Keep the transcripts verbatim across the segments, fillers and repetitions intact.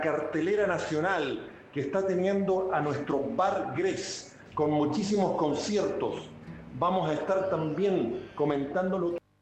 cartelera nacional que está teniendo a nuestro Bar Gres con muchísimos conciertos. Vamos a estar también comentando lo que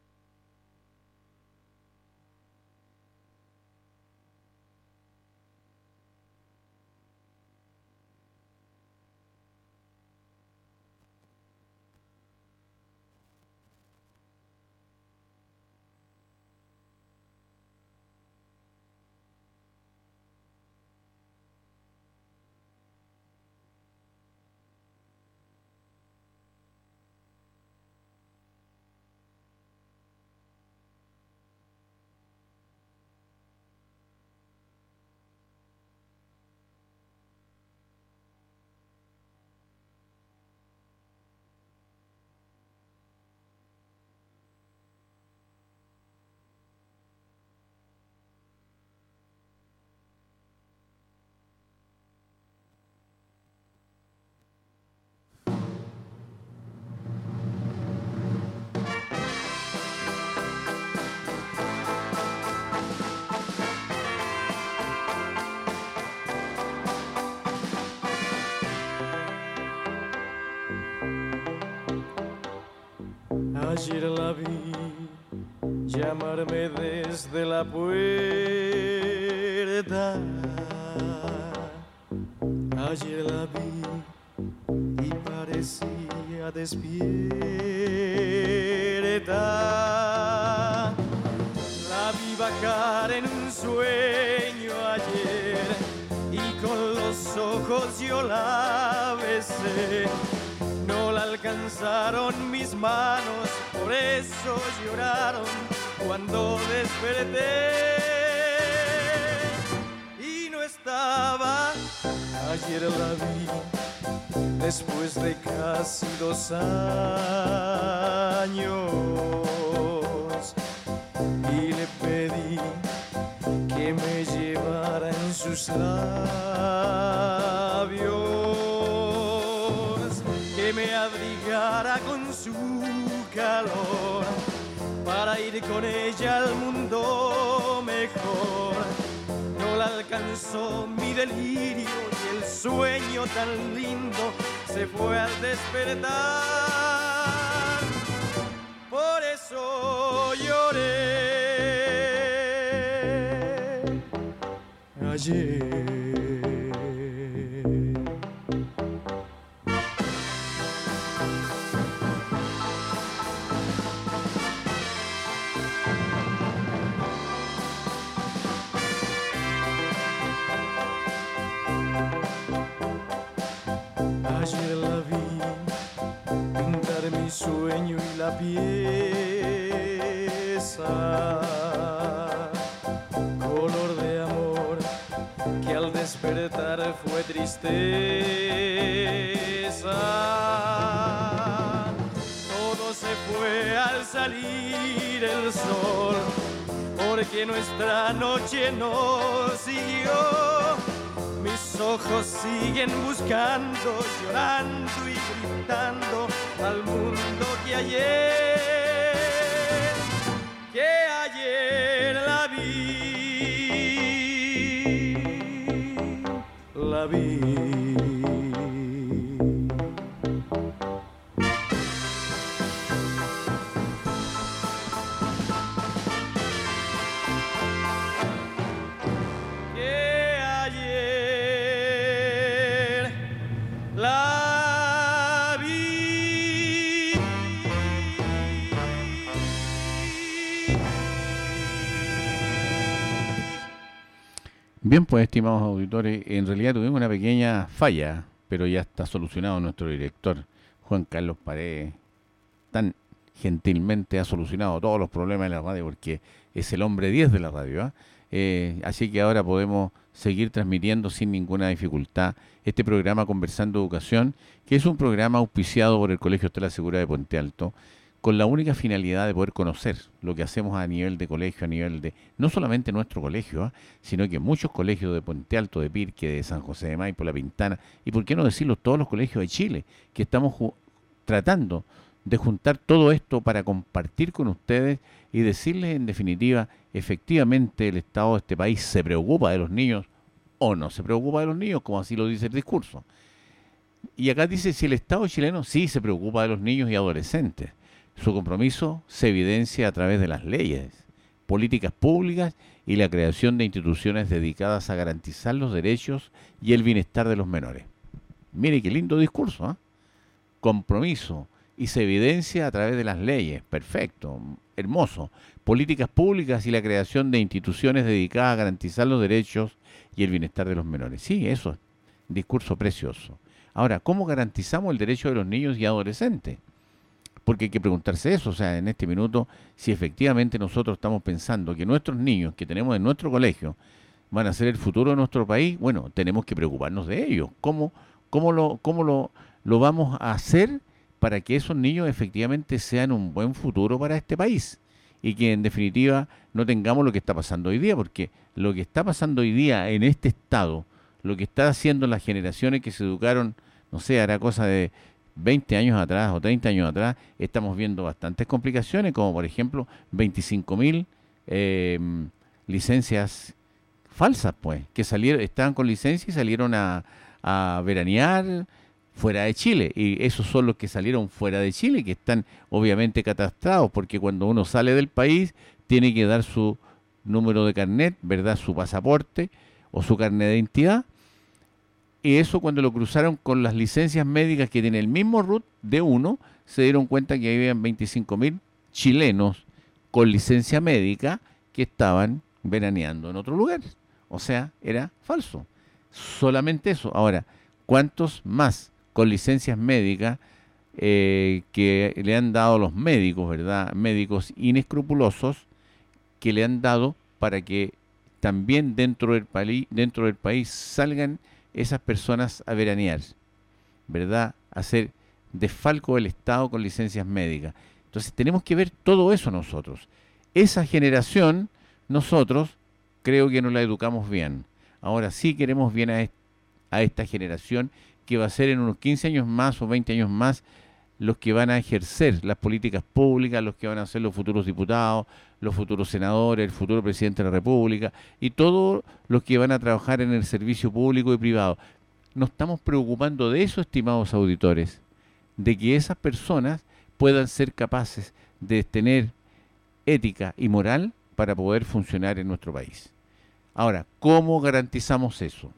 ayer la vi llamarme desde la puerta. Ayer la vi y parecía despierta. La vi bajar en un sueño ayer y con los ojos yo la besé. No la alcanzaron mis manos, por eso lloraron cuando desperté. Y no estaba, ayer la vi, después de casi dos años. Y le pedí que me llevara en sus labios, que me abrigara con su calor, para ir con ella al mundo mejor. No la alcanzó mi delirio y el sueño tan lindo se fue al despertar. Por eso lloré ayer. Ayer la vi pintar mi sueño y la pieza, color de amor que al despertar fue tristeza. Todo se fue al salir el sol, porque nuestra noche no siguió. Mis ojos siguen buscando, llorando y gritando al mundo que ayer, que ayer la vi, la vi. Bien, pues, estimados auditores, en realidad tuvimos una pequeña falla, pero ya está solucionado. Nuestro director, Juan Carlos Paredes, tan gentilmente ha solucionado todos los problemas de la radio, porque es el hombre diez de la radio, ¿eh? Eh, así que ahora podemos seguir transmitiendo sin ninguna dificultad este programa Conversando Educación, que es un programa auspiciado por el Colegio Estela Segura de Puente Alto, con la única finalidad de poder conocer lo que hacemos a nivel de colegio, a nivel de, no solamente nuestro colegio, ¿eh? sino que muchos colegios de Puente Alto, de Pirque, de San José de Maipo, La Pintana, y por qué no decirlo, todos los colegios de Chile, que estamos tratando de juntar todo esto para compartir con ustedes y decirles en definitiva, efectivamente el Estado de este país se preocupa de los niños o no se preocupa de los niños, como así lo dice el discurso. Y acá dice, si el Estado chileno sí se preocupa de los niños y adolescentes, su compromiso se evidencia a través de las leyes, políticas públicas y la creación de instituciones dedicadas a garantizar los derechos y el bienestar de los menores. Mire qué lindo discurso, ¿eh? Compromiso y se evidencia a través de las leyes. Perfecto, hermoso. Políticas públicas y la creación de instituciones dedicadas a garantizar los derechos y el bienestar de los menores. Sí, eso es discurso precioso. Ahora, ¿cómo garantizamos el derecho de los niños y adolescentes? Porque hay que preguntarse eso, o sea, en este minuto, si efectivamente nosotros estamos pensando que nuestros niños que tenemos en nuestro colegio van a ser el futuro de nuestro país, bueno, tenemos que preocuparnos de ellos. ¿Cómo, cómo, lo, cómo lo, lo vamos a hacer para que esos niños efectivamente sean un buen futuro para este país? Y que en definitiva no tengamos lo que está pasando hoy día, porque lo que está pasando hoy día en este estado, lo que está haciendo las generaciones que se educaron, no sé, hará cosa de veinte años atrás o treinta años atrás, estamos viendo bastantes complicaciones, como por ejemplo veinticinco mil eh, licencias falsas, pues, que salieron, estaban con licencia y salieron a, a veranear fuera de Chile, y esos son los que salieron fuera de Chile, que están obviamente catastrados, porque cuando uno sale del país tiene que dar su número de carnet, ¿verdad?, su pasaporte o su carnet de identidad, y eso cuando lo cruzaron con las licencias médicas que tiene el mismo R U T de uno, se dieron cuenta que habían veinticinco mil chilenos con licencia médica que estaban veraneando en otro lugar. O sea, era falso. Solamente eso. Ahora, ¿cuántos más con licencias médicas eh, que le han dado los médicos, ¿verdad? Médicos inescrupulosos que le han dado para que también dentro del, pali, dentro del país salgan esas personas a veranear, ¿verdad? Hacer desfalco del Estado con licencias médicas. Entonces tenemos que ver todo eso nosotros. Esa generación, nosotros creo que no la educamos bien. Ahora sí queremos bien a, est a esta generación que va a ser en unos quince años más o veinte años más los que van a ejercer las políticas públicas, los que van a ser los futuros diputados, los futuros senadores, el futuro presidente de la República y todos los que van a trabajar en el servicio público y privado. Nos estamos preocupando de eso, estimados auditores, de que esas personas puedan ser capaces de tener ética y moral para poder funcionar en nuestro país. Ahora, ¿cómo garantizamos eso?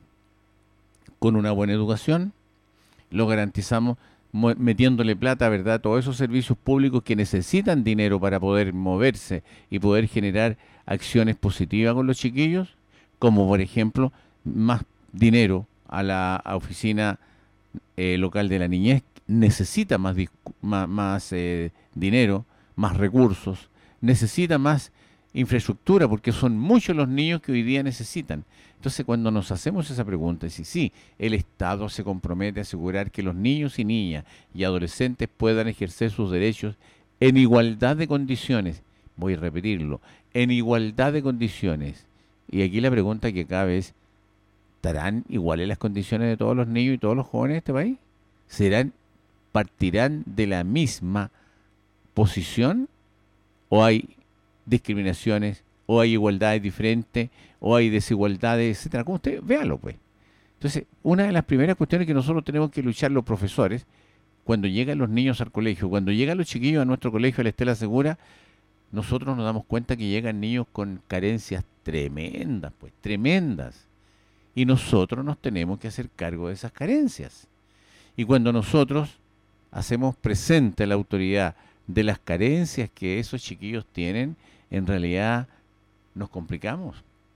Con una buena educación, lo garantizamos metiéndole plata, ¿verdad? Todos esos servicios públicos que necesitan dinero para poder moverse y poder generar acciones positivas con los chiquillos, como por ejemplo, más dinero a la a oficina eh, local de la niñez, necesita más, más, más eh, dinero, más recursos, necesita más infraestructura, porque son muchos los niños que hoy día necesitan. Entonces, cuando nos hacemos esa pregunta, si sí, el Estado se compromete a asegurar que los niños y niñas y adolescentes puedan ejercer sus derechos en igualdad de condiciones, voy a repetirlo, en igualdad de condiciones. Y aquí la pregunta que cabe es, ¿estarán iguales las condiciones de todos los niños y todos los jóvenes de este país? ¿Serán, partirán de la misma posición o hay discriminaciones, o hay igualdades diferentes, o hay desigualdades, etcétera? Como usted, véalo pues. Entonces, una de las primeras cuestiones que nosotros tenemos que luchar los profesores, cuando llegan los niños al colegio, cuando llegan los chiquillos a nuestro colegio, a la Estela Segura, nosotros nos damos cuenta que llegan niños con carencias tremendas, pues, tremendas. Y nosotros nos tenemos que hacer cargo de esas carencias. Y cuando nosotros hacemos presente a la autoridad de las carencias que esos chiquillos tienen, en realidad nos complicamos.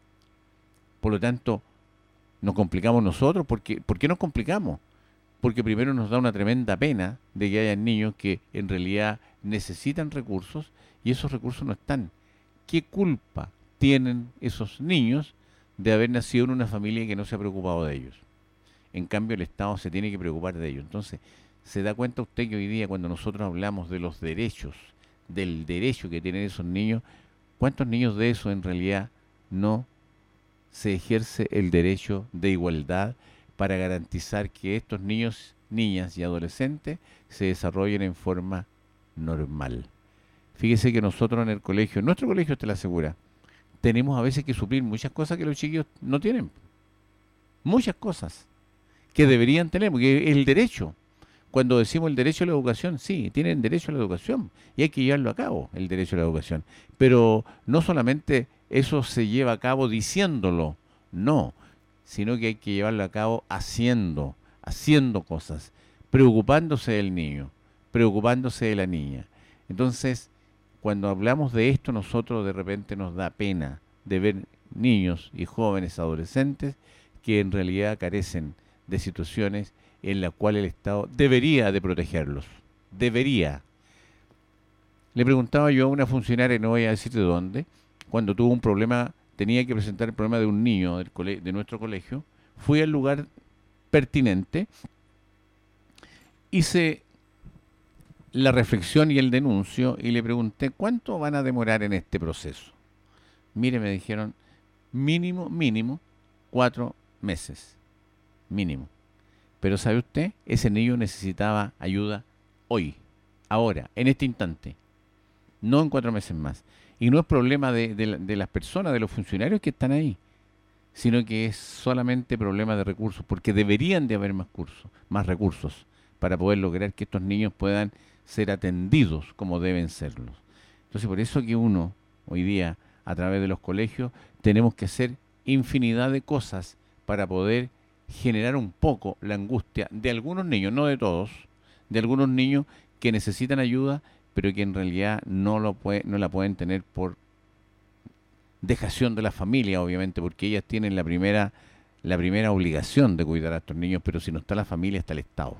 Por lo tanto, nos complicamos nosotros. Porque, ¿por qué nos complicamos? Porque primero nos da una tremenda pena de que haya niños que en realidad necesitan recursos y esos recursos no están. ¿Qué culpa tienen esos niños de haber nacido en una familia que no se ha preocupado de ellos? En cambio, el Estado se tiene que preocupar de ellos. Entonces, ¿se da cuenta usted que hoy día cuando nosotros hablamos de los derechos, del derecho que tienen esos niños, cuántos niños de eso en realidad no se ejerce el derecho de igualdad para garantizar que estos niños, niñas y adolescentes se desarrollen en forma normal. Fíjese que nosotros en el colegio, en nuestro colegio te la asegura, tenemos a veces que suplir muchas cosas que los chiquillos no tienen. Muchas cosas que deberían tener, porque es el derecho. Cuando decimos el derecho a la educación, sí, tienen derecho a la educación y hay que llevarlo a cabo, el derecho a la educación. Pero no solamente eso se lleva a cabo diciéndolo, no, sino que hay que llevarlo a cabo haciendo, haciendo cosas, preocupándose del niño, preocupándose de la niña. Entonces, cuando hablamos de esto, nosotros de repente nos da pena de ver niños y jóvenes adolescentes que en realidad carecen de situaciones en las cuales el Estado debería de protegerlos. Debería. Le preguntaba yo a una funcionaria, no voy a decir de dónde, cuando tuvo un problema, tenía que presentar el problema de un niño del cole- de nuestro colegio, fui al lugar pertinente, hice la reflexión y el denuncio y le pregunté, ¿cuánto van a demorar en este proceso? Mire, me dijeron, mínimo, mínimo, cuatro meses. Mínimo. Pero ¿sabe usted? Ese niño necesitaba ayuda hoy, ahora, en este instante. No en cuatro meses más. Y no es problema de, de, de las personas, de los funcionarios que están ahí, sino que es solamente problema de recursos, porque deberían de haber más cursos, más recursos, para poder lograr que estos niños puedan ser atendidos como deben serlos. Entonces, por eso que uno, hoy día, a través de los colegios, tenemos que hacer infinidad de cosas para poder generar un poco la angustia de algunos niños, no de todos, de algunos niños que necesitan ayuda, pero que en realidad no, lo puede, no la pueden tener por dejación de la familia, obviamente, porque ellas tienen la primera, la primera obligación de cuidar a estos niños, pero si no está la familia, está el Estado.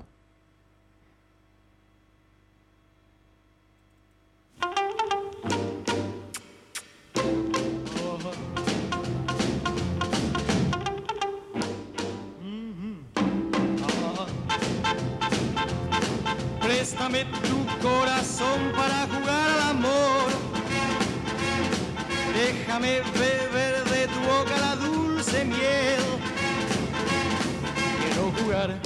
Préstame tu corazón para jugar al amor. Déjame beber de tu boca la dulce miel. Quiero jugar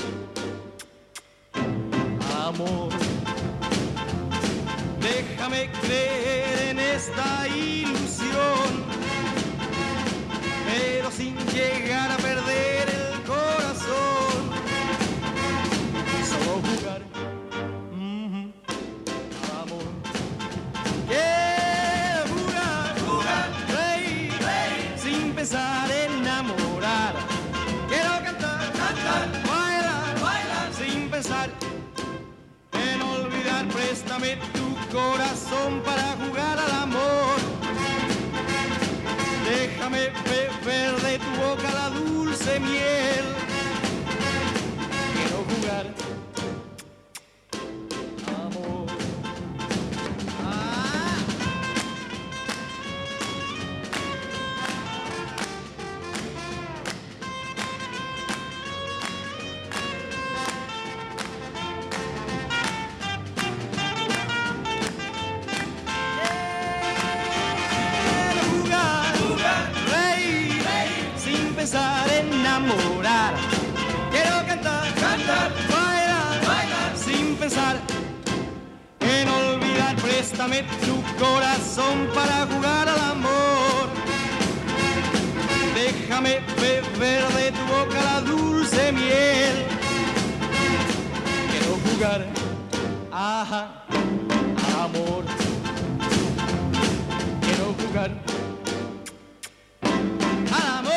al amor. Déjame creer en esta ilusión, pero sin llegar a perder el corazón. Solo jugar. Pensar en enamorar, quiero cantar, cantar, bailar, bailar, sin pensar en olvidar. Préstame tu corazón para jugar al amor. Déjame beber de tu boca la dulce miel. Quiero jugar amor. Ah. Pensar en enamorar, quiero cantar, cantar, bailar, bailar, sin pensar en olvidar. Préstame tu corazón para jugar al amor. Déjame beber de tu boca la dulce miel. Quiero jugar, ajá, amor. Quiero jugar al amor.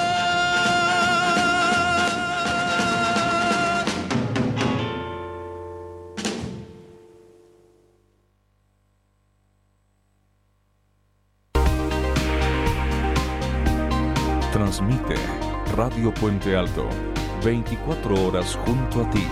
Transmite Radio Puente Alto, veinticuatro horas junto a ti.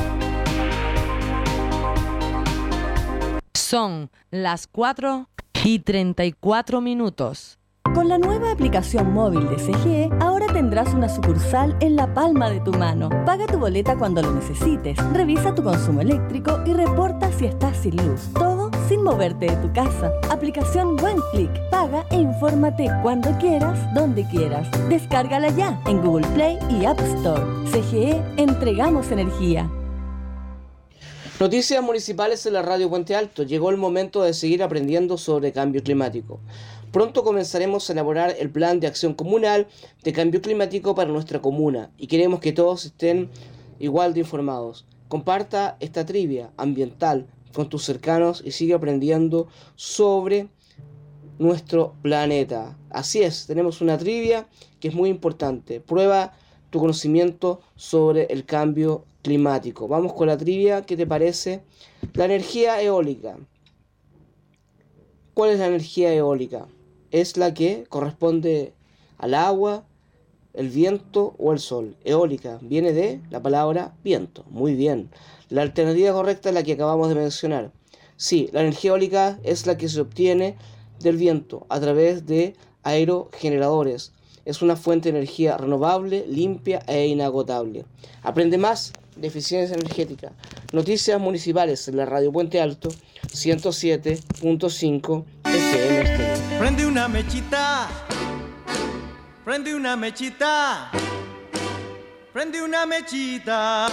Son las cuatro y treinta y cuatro minutos. Con la nueva aplicación móvil de C G E, ahora tendrás una sucursal en la palma de tu mano. Paga tu boleta cuando lo necesites, revisa tu consumo eléctrico y reporta si estás sin luz. Todo sin moverte de tu casa. Aplicación One Click. Paga e infórmate cuando quieras, donde quieras. Descárgala ya en Google Play y App Store. C G E, entregamos energía. Noticias municipales en la radio Puente Alto. Llegó el momento de seguir aprendiendo sobre cambio climático. Pronto comenzaremos a elaborar el plan de acción comunal de cambio climático para nuestra comuna y queremos que todos estén igual de informados. Comparta esta trivia ambiental con tus cercanos y sigue aprendiendo sobre nuestro planeta. Así es, tenemos una trivia que es muy importante. Prueba tu conocimiento sobre el cambio climático. Vamos con la trivia. ¿Qué te parece? La energía eólica. ¿Cuál es la energía eólica? Es la que corresponde al agua, el viento o el sol. Eólica viene de la palabra viento. Muy bien. La alternativa correcta es la que acabamos de mencionar. Sí, la energía eólica es la que se obtiene del viento a través de aerogeneradores. Es una fuente de energía renovable, limpia e inagotable. Aprende más de eficiencia energética. Noticias municipales en la radio Puente Alto, ciento siete punto cinco F M Estéreo. Prende una mechita, prende una mechita, prende una mechita.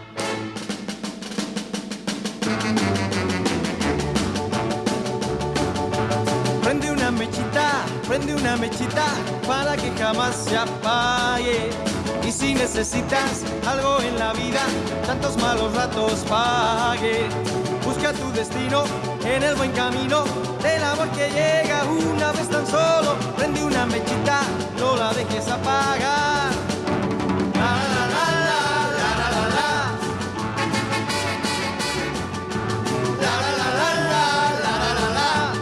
Prende una mechita, prende una mechita para que jamás se apague. Y si necesitas algo en la vida, tantos malos ratos pague. Busca tu destino en el buen camino del amor que llega una vez tan solo. Prende una mechita, no la dejes apagar. La, la, la, la, la, la, la, la. La, la, la, la, la, la, la, la, la.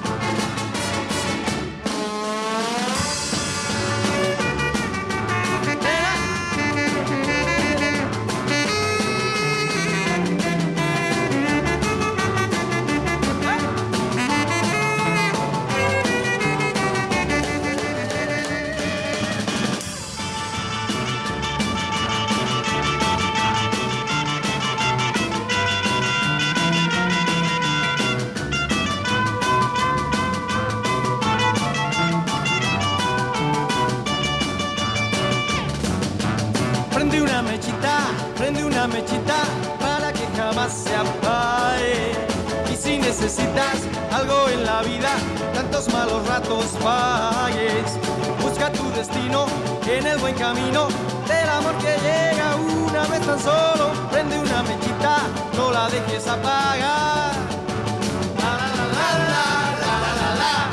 Prende una mechita para que jamás se apague. Y si necesitas algo en la vida, tantos malos ratos pagues. Busca tu destino en el buen camino del amor que llega una vez tan solo. Prende una mechita, no la dejes apagar. La, la, la, la, la, la, la, la.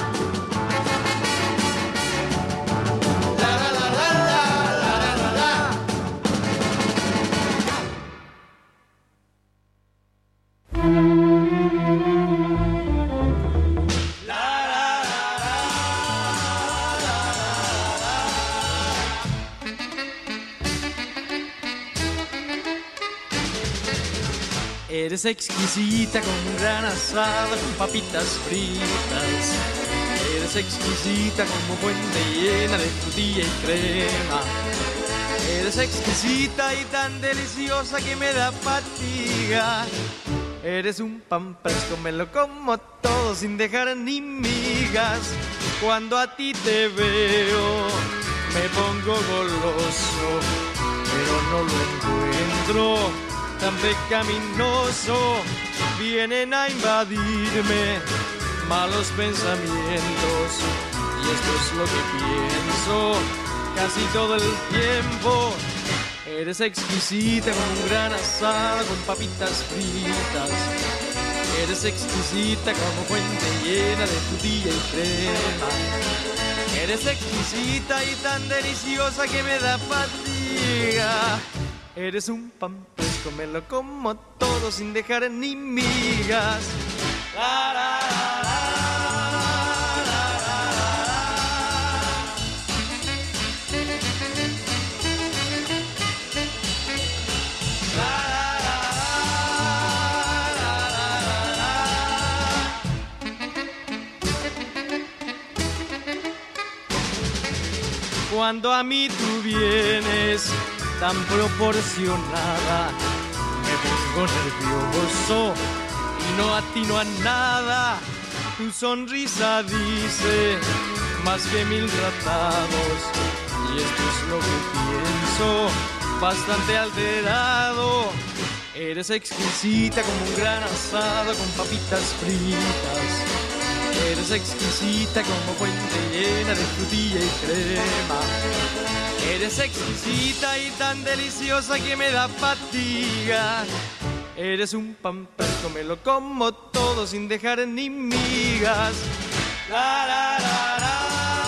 La, la, la, la, la, la, la, la. Eres exquisita con un gran asado, con papitas fritas. Eres exquisita como fuente llena de frutilla y crema. Eres exquisita y tan deliciosa que me da fatiga. Eres un pan fresco, me lo como todo sin dejar ni migas. Cuando a ti te veo me pongo goloso, pero no lo encuentro tan pecaminoso. Vienen a invadirme malos pensamientos y esto es lo que pienso casi todo el tiempo. Eres exquisita con un gran asado, con papitas fritas. Eres exquisita como fuente llena de frutilla y crema. Eres exquisita y tan deliciosa que me da fatiga. Eres un pan fresco, me lo como todo sin dejar ni migas. La, la, la, la. Cuando a mí tú vienes tan proporcionada, me pongo nervioso y no atino a nada. Tu sonrisa dice más que mil tratados y esto es lo que pienso, bastante alterado. Eres exquisita como un gran asado con papitas fritas. Eres exquisita como fuente llena de frutilla y crema. Eres exquisita y tan deliciosa que me da fatiga. Eres un pamperco, me lo como todo sin dejar ni migas. La la la la.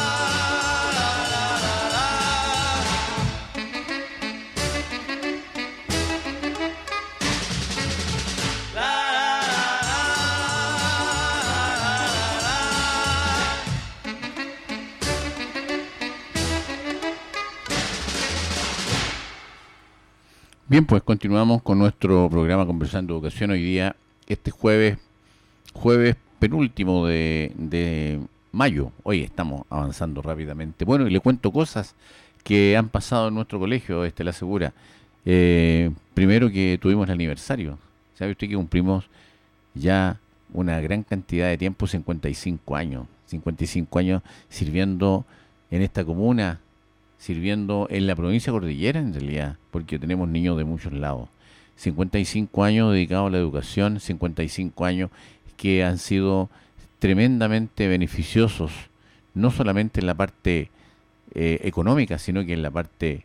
Bien, pues continuamos con nuestro programa Conversando Educación. Hoy día, este jueves, jueves penúltimo de, de mayo. Hoy estamos avanzando rápidamente. Bueno, y le cuento cosas que han pasado en nuestro colegio, Estela Segura. Eh, primero que tuvimos el aniversario. ¿Sabe usted que cumplimos ya una gran cantidad de tiempo, cincuenta y cinco años? cincuenta y cinco años sirviendo en esta comuna, sirviendo en la provincia cordillera en realidad, porque tenemos niños de muchos lados. cincuenta y cinco años dedicados a la educación, cincuenta y cinco años que han sido tremendamente beneficiosos, no solamente en la parte eh, económica, sino que en la parte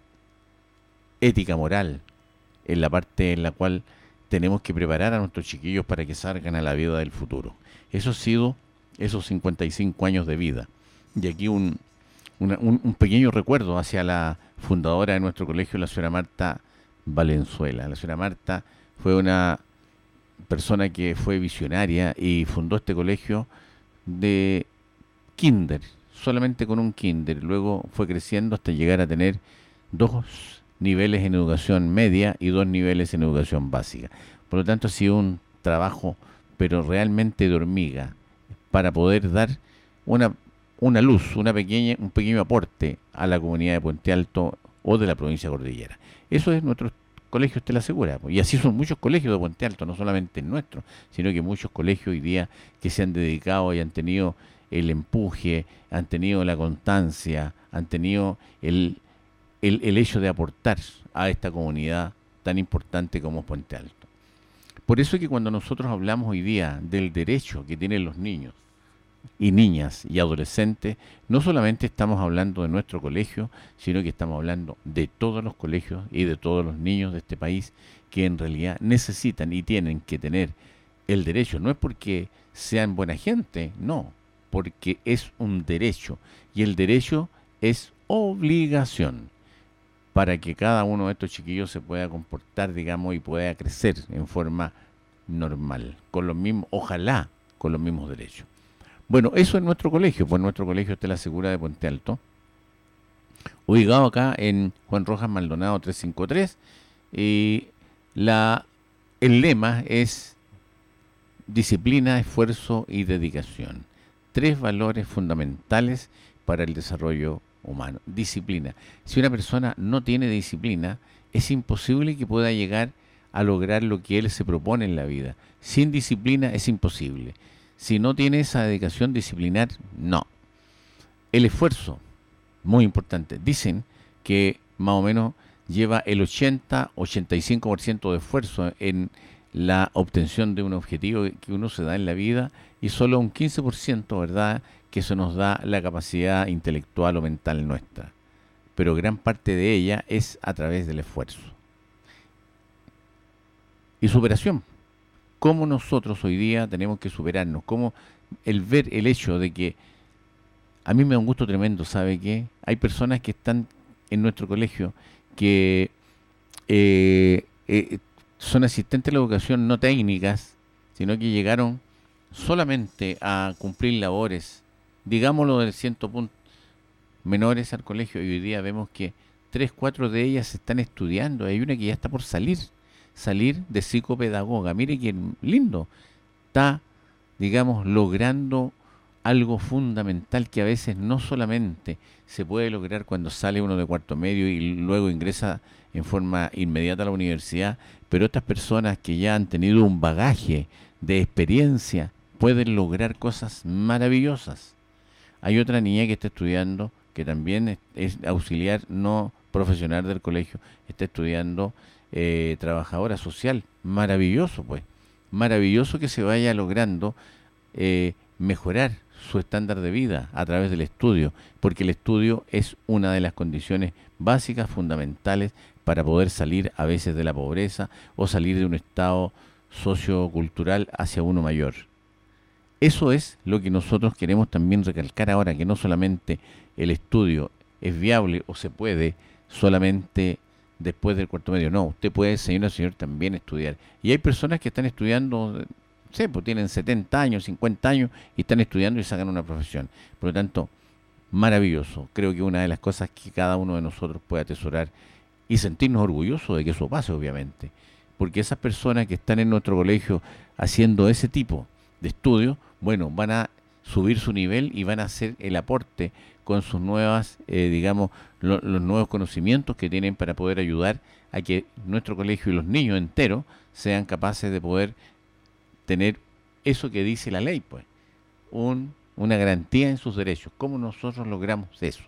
ética, moral, en la parte en la cual tenemos que preparar a nuestros chiquillos para que salgan a la vida del futuro. Eso ha sido esos cincuenta y cinco años de vida. Y aquí un Una, un, un pequeño recuerdo hacia la fundadora de nuestro colegio, la señora Marta Valenzuela. La señora Marta fue una persona que fue visionaria y fundó este colegio de kinder, solamente con un kinder. Luego fue creciendo hasta llegar a tener dos niveles en educación media y dos niveles en educación básica. Por lo tanto, ha sido un trabajo, pero realmente de hormiga, para poder dar una una luz, una pequeña, un pequeño aporte a la comunidad de Puente Alto o de la provincia cordillera. Eso es nuestro colegio Estela Segura, y así son muchos colegios de Puente Alto, no solamente el nuestro, sino que muchos colegios hoy día que se han dedicado y han tenido el empuje, han tenido la constancia, han tenido el, el, el hecho de aportar a esta comunidad tan importante como es Puente Alto. Por eso es que cuando nosotros hablamos hoy día del derecho que tienen los niños y niñas y adolescentes, no solamente estamos hablando de nuestro colegio, sino que estamos hablando de todos los colegios y de todos los niños de este país que en realidad necesitan y tienen que tener el derecho. No es porque sean buena gente, no, porque es un derecho, y el derecho es obligación para que cada uno de estos chiquillos se pueda comportar, digamos, y pueda crecer en forma normal, con los mismos, ojalá con los mismos derechos. Bueno, eso es nuestro colegio, pues nuestro colegio Estela Segura de Puente Alto, ubicado acá en Juan Rojas Maldonado trescientos cincuenta y tres, y la, el lema es disciplina, esfuerzo y dedicación. Tres valores fundamentales para el desarrollo humano. Disciplina. Si una persona no tiene disciplina, es imposible que pueda llegar a lograr lo que él se propone en la vida. Sin disciplina es imposible. Si no tiene esa dedicación disciplinar, no. El esfuerzo, muy importante. Dicen que más o menos lleva el ochenta, ochenta y cinco por ciento de esfuerzo en la obtención de un objetivo que uno se da en la vida, y solo un quince por ciento, ¿verdad?, que eso nos da la capacidad intelectual o mental nuestra. Pero gran parte de ella es a través del esfuerzo. Y superación. Cómo nosotros hoy día tenemos que superarnos, cómo el ver el hecho de que a mí me da un gusto tremendo, ¿sabe qué? Hay personas que están en nuestro colegio que eh, eh, son asistentes de la educación no técnicas, sino que llegaron solamente a cumplir labores, digámoslo de ciento puntos menores al colegio, y hoy día vemos que tres, cuatro de ellas están estudiando. Hay una que ya está por salir. salir de psicopedagoga. Mire qué lindo. Está, digamos, logrando algo fundamental que a veces no solamente se puede lograr cuando sale uno de cuarto medio y luego ingresa en forma inmediata a la universidad, pero estas personas que ya han tenido un bagaje de experiencia pueden lograr cosas maravillosas. Hay otra niña que está estudiando, que también es, es auxiliar no profesional del colegio está estudiando eh, trabajadora social. Maravilloso, pues. Maravilloso que se vaya logrando eh, mejorar su estándar de vida a través del estudio, porque el estudio es una de las condiciones básicas, fundamentales, para poder salir a veces de la pobreza o salir de un estado sociocultural hacia uno mayor. Eso es lo que nosotros queremos también recalcar ahora, que no solamente el estudio es viable o se puede solamente después del cuarto medio. No, usted puede, señora, señor, también estudiar. Y hay personas que están estudiando, no sé, pues tienen setenta años, cincuenta años y están estudiando y sacan una profesión. Por lo tanto, maravilloso. Creo que una de las cosas que cada uno de nosotros puede atesorar y sentirnos orgullosos de que eso pase, obviamente. Porque esas personas que están en nuestro colegio haciendo ese tipo de estudios, bueno, van a subir su nivel y van a hacer el aporte con sus nuevas, eh, digamos, lo, los nuevos conocimientos que tienen para poder ayudar a que nuestro colegio y los niños enteros sean capaces de poder tener eso que dice la ley, pues, un, una garantía en sus derechos. ¿Cómo nosotros logramos eso?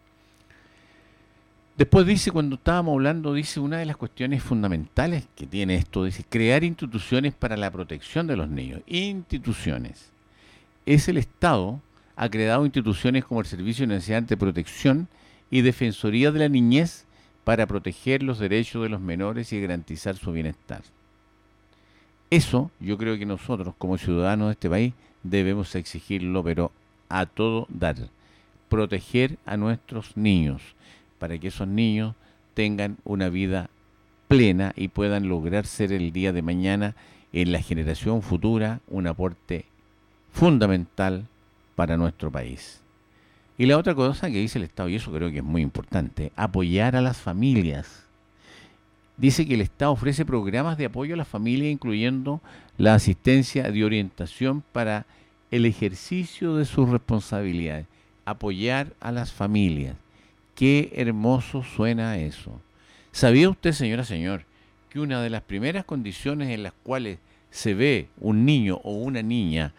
Después dice, cuando estábamos hablando, dice una de las cuestiones fundamentales que tiene esto, dice, crear instituciones para la protección de los niños. Instituciones. Es el Estado, ha creado instituciones como el Servicio Nacional de Protección y Defensoría de la Niñez para proteger los derechos de los menores y garantizar su bienestar. Eso yo creo que nosotros como ciudadanos de este país debemos exigirlo, pero a todo dar. Proteger a nuestros niños, para que esos niños tengan una vida plena y puedan lograr ser el día de mañana en la generación futura un aporte fundamental para nuestro país. Y la otra cosa que dice el Estado, y eso creo que es muy importante, apoyar a las familias. Dice que el Estado ofrece programas de apoyo a las familias, incluyendo la asistencia de orientación para el ejercicio de sus responsabilidades. Apoyar a las familias. Qué hermoso suena eso. ¿Sabía usted, señora, señor, que una de las primeras condiciones en las cuales se ve un niño o una niña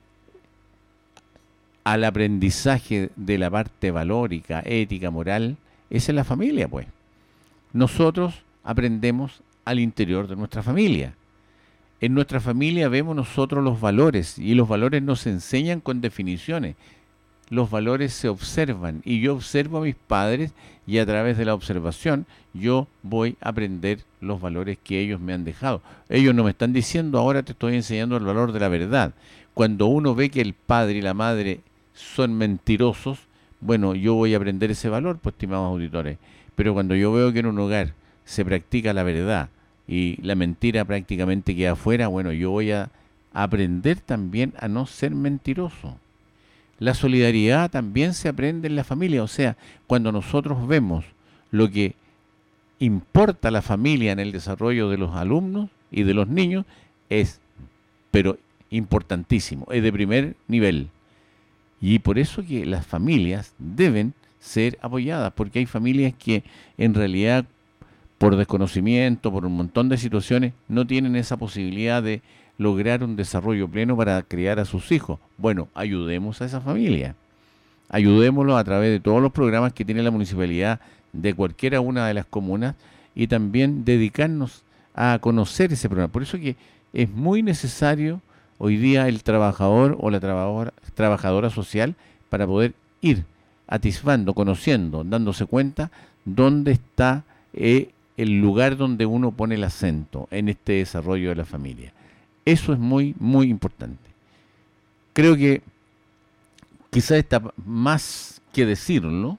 al aprendizaje de la parte valórica, ética, moral, es en la familia, pues? Nosotros aprendemos al interior de nuestra familia. En nuestra familia vemos nosotros los valores y los valores nos enseñan con definiciones. Los valores se observan y yo observo a mis padres y a través de la observación yo voy a aprender los valores que ellos me han dejado. Ellos no me están diciendo ahora te estoy enseñando el valor de la verdad. Cuando uno ve que el padre y la madre son mentirosos, bueno, yo voy a aprender ese valor, pues, estimados auditores. Pero cuando yo veo que en un hogar se practica la verdad y la mentira prácticamente queda afuera, bueno, yo voy a aprender también a no ser mentiroso. La solidaridad también se aprende en la familia, o sea, cuando nosotros vemos lo que importa a la familia en el desarrollo de los alumnos y de los niños, es, pero importantísimo, es de primer nivel. Y por eso que las familias deben ser apoyadas, porque hay familias que en realidad, por desconocimiento, por un montón de situaciones, no tienen esa posibilidad de lograr un desarrollo pleno para criar a sus hijos. Bueno, ayudemos a esa familia. Ayudémoslo a través de todos los programas que tiene la municipalidad de cualquiera una de las comunas y también dedicarnos a conocer ese programa. Por eso que es muy necesario hoy día el trabajador o la trabajadora, trabajadora social para poder ir atisbando, conociendo, dándose cuenta dónde está eh, el lugar donde uno pone el acento en este desarrollo de la familia. Eso es muy, muy importante. Creo que quizás está más que decirlo,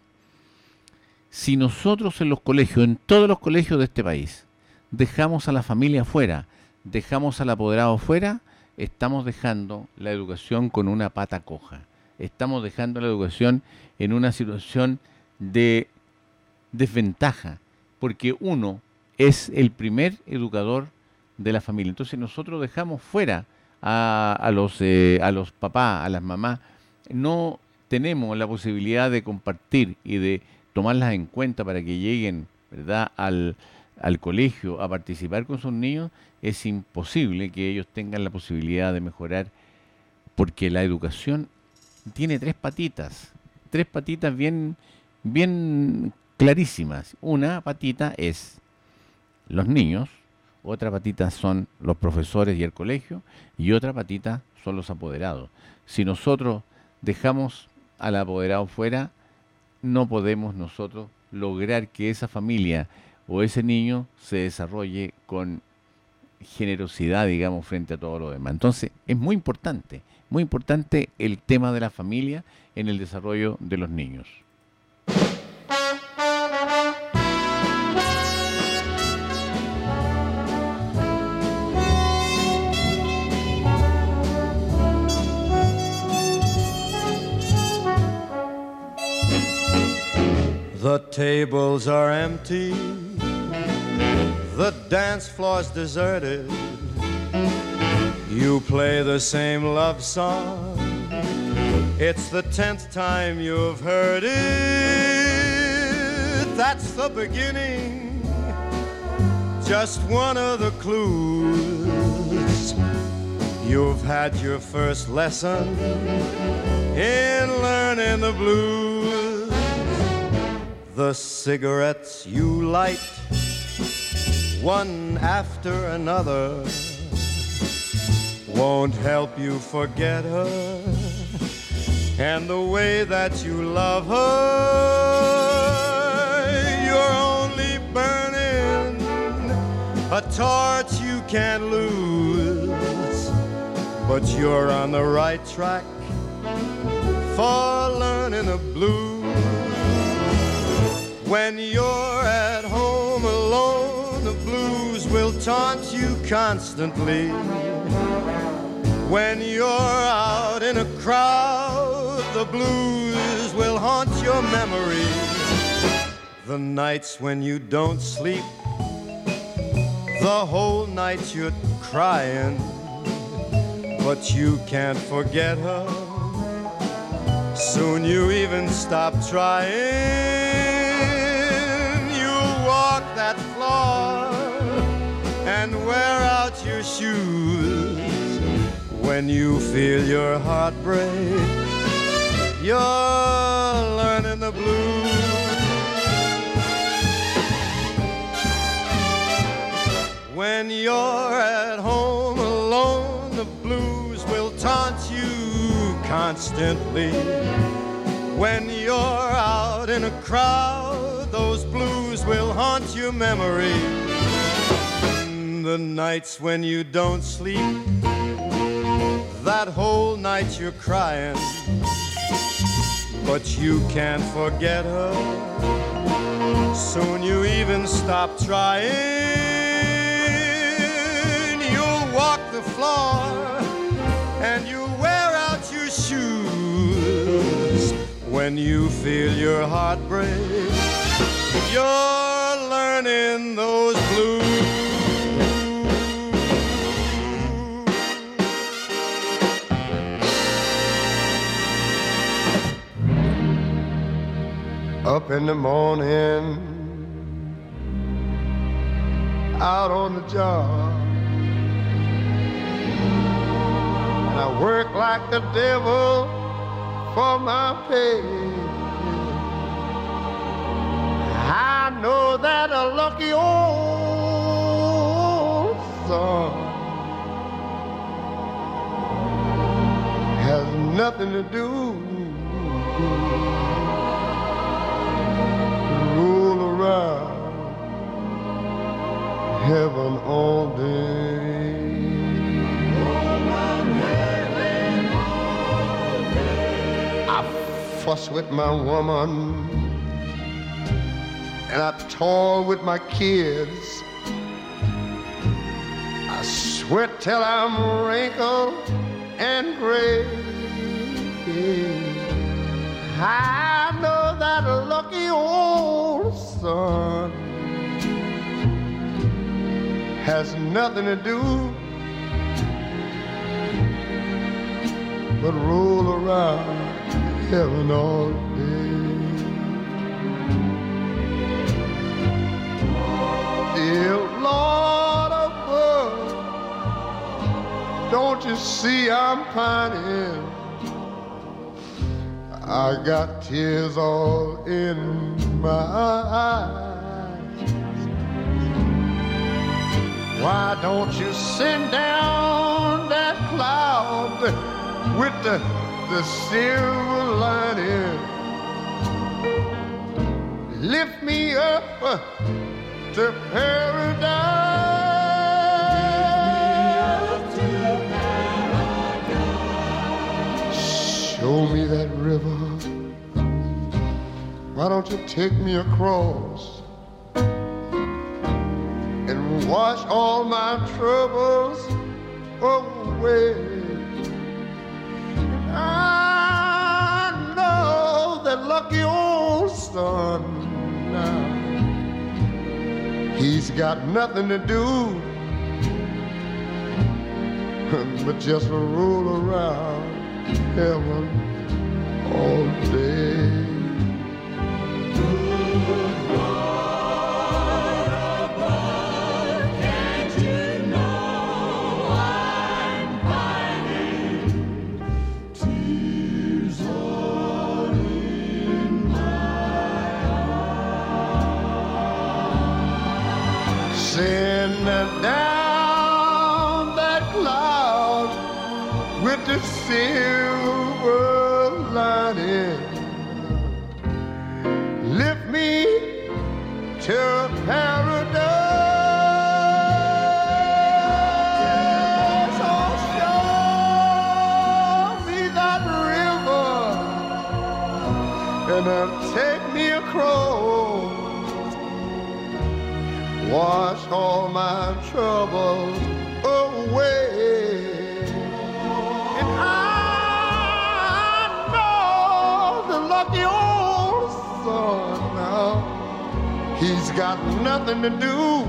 si nosotros en los colegios, en todos los colegios de este país, dejamos a la familia fuera, dejamos al apoderado fuera, estamos dejando la educación con una pata coja. Estamos dejando la educación en una situación de desventaja, porque uno es el primer educador de la familia. Entonces nosotros dejamos fuera a, a los eh, a los papás, a las mamás. No tenemos la posibilidad de compartir y de tomarlas en cuenta para que lleguen, ¿verdad?, al, al colegio a participar con sus niños. Es imposible que ellos tengan la posibilidad de mejorar, porque la educación tiene tres patitas, tres patitas bien, bien clarísimas. Una patita es los niños, otra patita son los profesores y el colegio, y otra patita son los apoderados. Si nosotros dejamos al apoderado fuera, no podemos nosotros lograr que esa familia o ese niño se desarrolle con generosidad, digamos, frente a todo lo demás. Entonces, es muy importante, muy importante el tema de la familia en el desarrollo de los niños. The tables are empty, the dance floor's deserted. You play the same love song, it's the tenth time you've heard it. That's the beginning, just one of the clues. You've had your first lesson in learning the blues. The cigarettes you light, one after another, won't help you forget her and the way that you love her. You're only burning a torch you can't lose, but you're on the right track for learning the blues. When you're at home alone, the blues will taunt you constantly. When you're out in a crowd, the blues will haunt your memory. The nights when you don't sleep, the whole night you're crying, but you can't forget her. Soon you even stop trying. Walk that floor and wear out your shoes. When you feel your heart break, you're learning the blues. When you're at home alone, the blues will taunt you constantly. When you're out in a crowd, those blues will haunt your memory. The nights when you don't sleep, that whole night you're crying, but you can't forget her. Soon you even stop trying. You'll walk the floor and you'll wear out your shoes. When you feel your heart break, you're learning those blues. Up in the morning, out on the job, and I work like the devil for my pay. I know that a lucky old son has nothing to do to roll around heaven all day. Fuss with my woman and I toil with my kids. I sweat till I'm wrinkled and gray. I know that a lucky old son has nothing to do but roll around heaven all day. Dear Lord above, don't you see I'm pining? I got tears all in my eyes. Why don't you send down that cloud with the, the silver lining? Lift me up to paradise. Show me that river. Why don't you take me across and wash all my troubles away? I know that lucky old son now, he's got nothing to do but just roll around heaven all day. Good Lord above, can't you know I'm finding tears all in my eyes? Send down that cloud with the silver lining. Lift me to paradise. Oh, show me that river and uh, take me across. Wash all my troubles away. The old son now, he's got nothing to do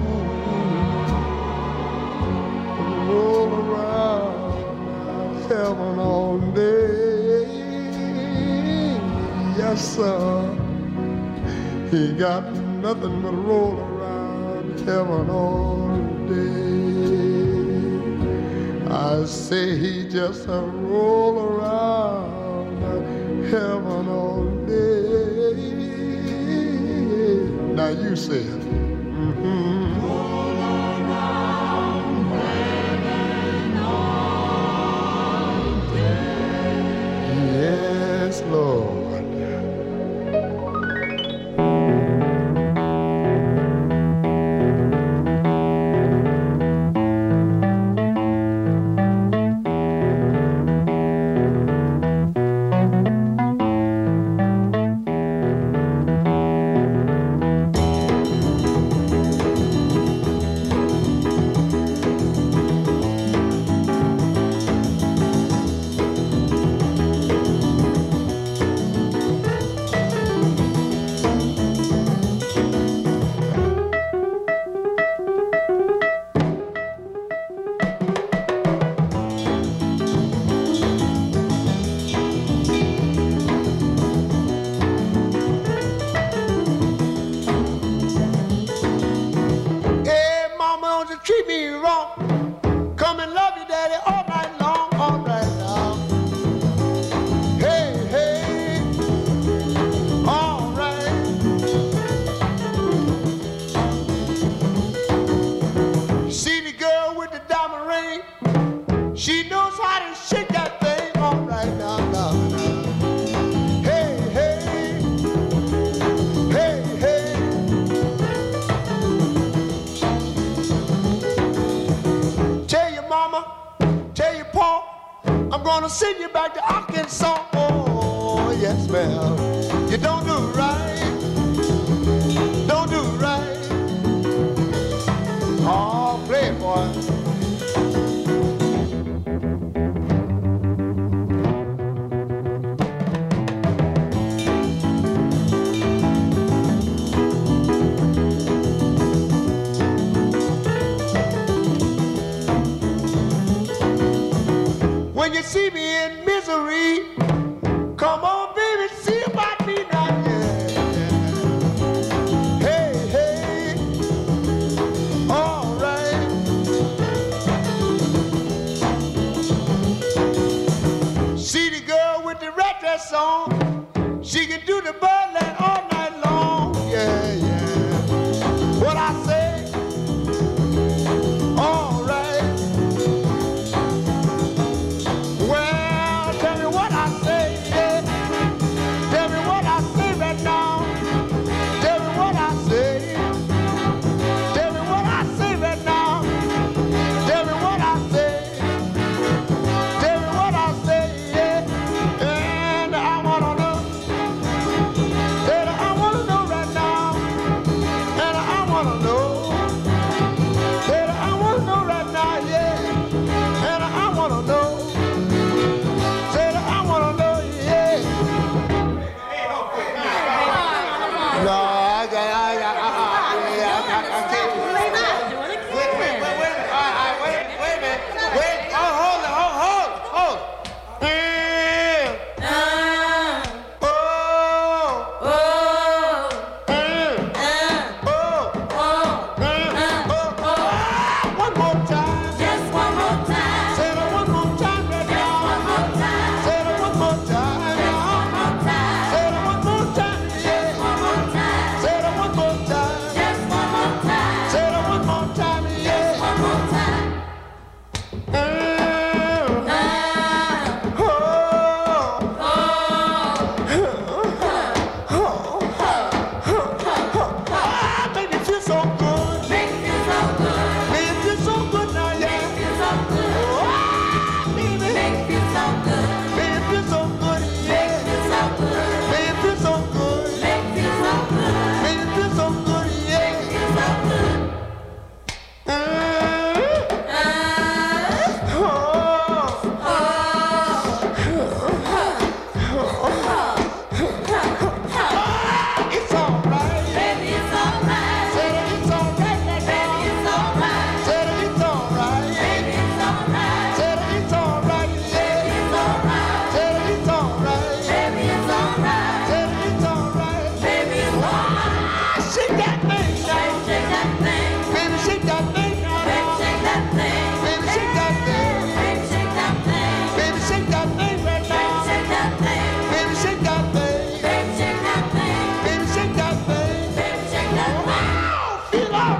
but roll around heaven all day. Yes, sir, he got nothing but roll around heaven all day. I say he just a roll around heaven all day. Now you say it. Mm-hmm. All around heaven all day. Yes, Lord. Send you back to Arkansas. Oh, yes, ma'am. You don't do right. Don't do right. Oh, play it, boy. When you see me in misery, come on, baby, see about me now, yeah. Hey, hey, all right. See the girl with the red dress on, she can do the birdland all night long.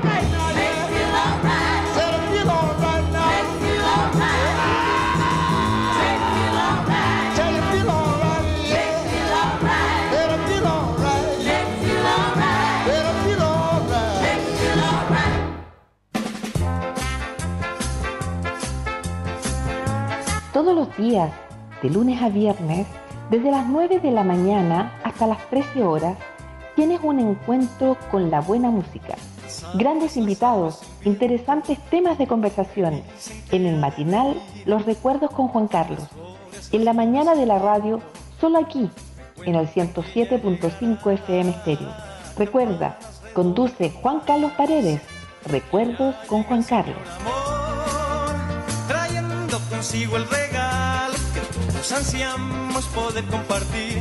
alright now, yeah. Makes you alright. Said I feel alright now. Makes you alright. Makes you alright. Tell you feel alright, yeah. Makes you alright. Said I feel alright. Makes you alright. Said I feel alright. Makes you alright. Todos los días, de lunes a viernes, desde las nueve de la mañana hasta las trece horas, tienes un encuentro con la buena música. Grandes invitados, interesantes temas de conversación. En el matinal, los recuerdos con Juan Carlos. En la mañana de la radio, solo aquí, en el ciento siete punto cinco F M Stereo. Recuerda, conduce Juan Carlos Paredes. Recuerdos con Juan Carlos. Trayendo consigo el regalo que todos ansiamos poder compartir.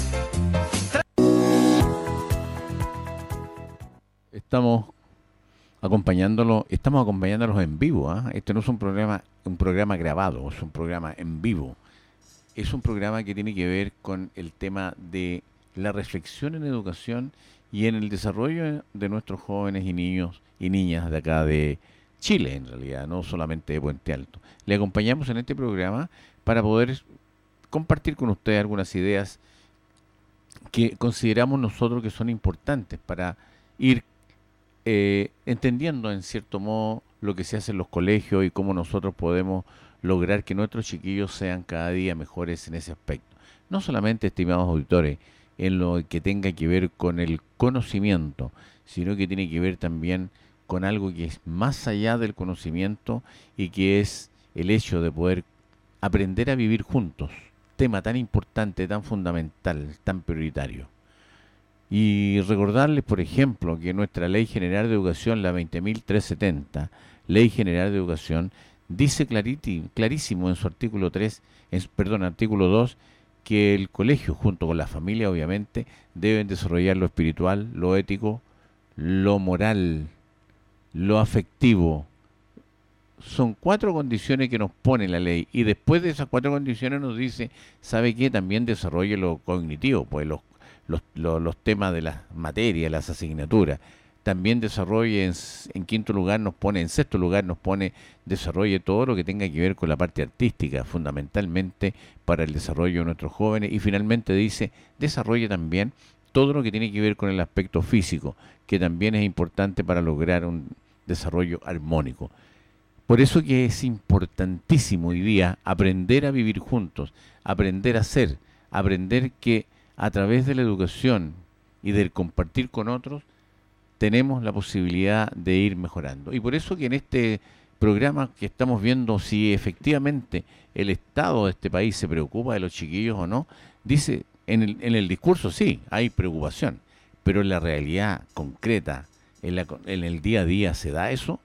Estamos acompañándolo, estamos acompañándolos en vivo, ¿eh? Este no es un programa, un programa grabado, es un programa en vivo. Es un programa que tiene que ver con el tema de la reflexión en educación y en el desarrollo de nuestros jóvenes y niños y niñas de acá de Chile, en realidad, no solamente de Puente Alto. Le acompañamos en este programa para poder compartir con usted algunas ideas que consideramos nosotros que son importantes para ir eh, entendiendo en cierto modo lo que se hace en los colegios y cómo nosotros podemos lograr que nuestros chiquillos sean cada día mejores en ese aspecto. No solamente, estimados auditores, en lo que tenga que ver con el conocimiento, sino que tiene que ver también con algo que es más allá del conocimiento y que es el hecho de poder aprender a vivir juntos. Tema tan importante, tan fundamental, tan prioritario. Y recordarles, por ejemplo, que nuestra Ley General de Educación, la veinte mil trescientos setenta, Ley General de Educación, dice clariti, clarísimo en su artículo tres, en, perdón, artículo dos, que el colegio, junto con la familia, obviamente, deben desarrollar lo espiritual, lo ético, lo moral, lo afectivo. Son cuatro condiciones que nos pone la ley, y después de esas cuatro condiciones nos dice, ¿sabe qué? También desarrolle lo cognitivo, pues los, los, los, los temas de las materias, las asignaturas. También desarrolle, en, en quinto lugar nos pone, en sexto lugar nos pone, desarrolle todo lo que tenga que ver con la parte artística, fundamentalmente para el desarrollo de nuestros jóvenes. Y finalmente dice, desarrolle también todo lo que tiene que ver con el aspecto físico, que también es importante para lograr un desarrollo armónico. Por eso que es importantísimo hoy día aprender a vivir juntos, aprender a ser, aprender que a través de la educación y del compartir con otros, tenemos la posibilidad de ir mejorando. Y por eso que en este programa que estamos viendo si efectivamente el Estado de este país se preocupa de los chiquillos o no, dice, en el, en el discurso sí, hay preocupación, pero en la realidad concreta, en, la, en el día a día se da eso,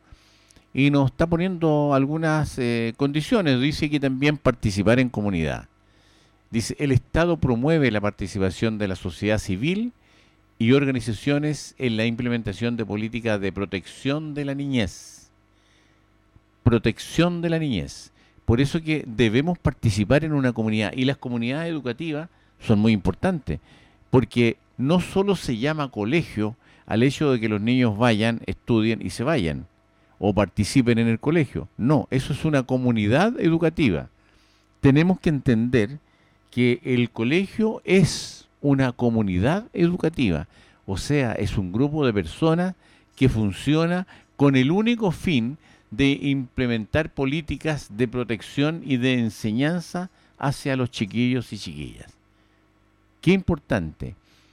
y nos está poniendo algunas eh, condiciones. Dice que también participar en comunidad. Dice, el Estado promueve la participación de la sociedad civil y organizaciones en la implementación de políticas de protección de la niñez. Protección de la niñez. Por eso que debemos participar en una comunidad, y las comunidades educativas son muy importantes, porque no solo se llama colegio al hecho de que los niños vayan, estudien y se vayan, o participen en el colegio. No, eso es una comunidad educativa. Tenemos que entender que el colegio es una comunidad educativa, o sea, es un grupo de personas que funciona con el único fin de implementar políticas de protección y de enseñanza hacia los chiquillos y chiquillas. Qué importante.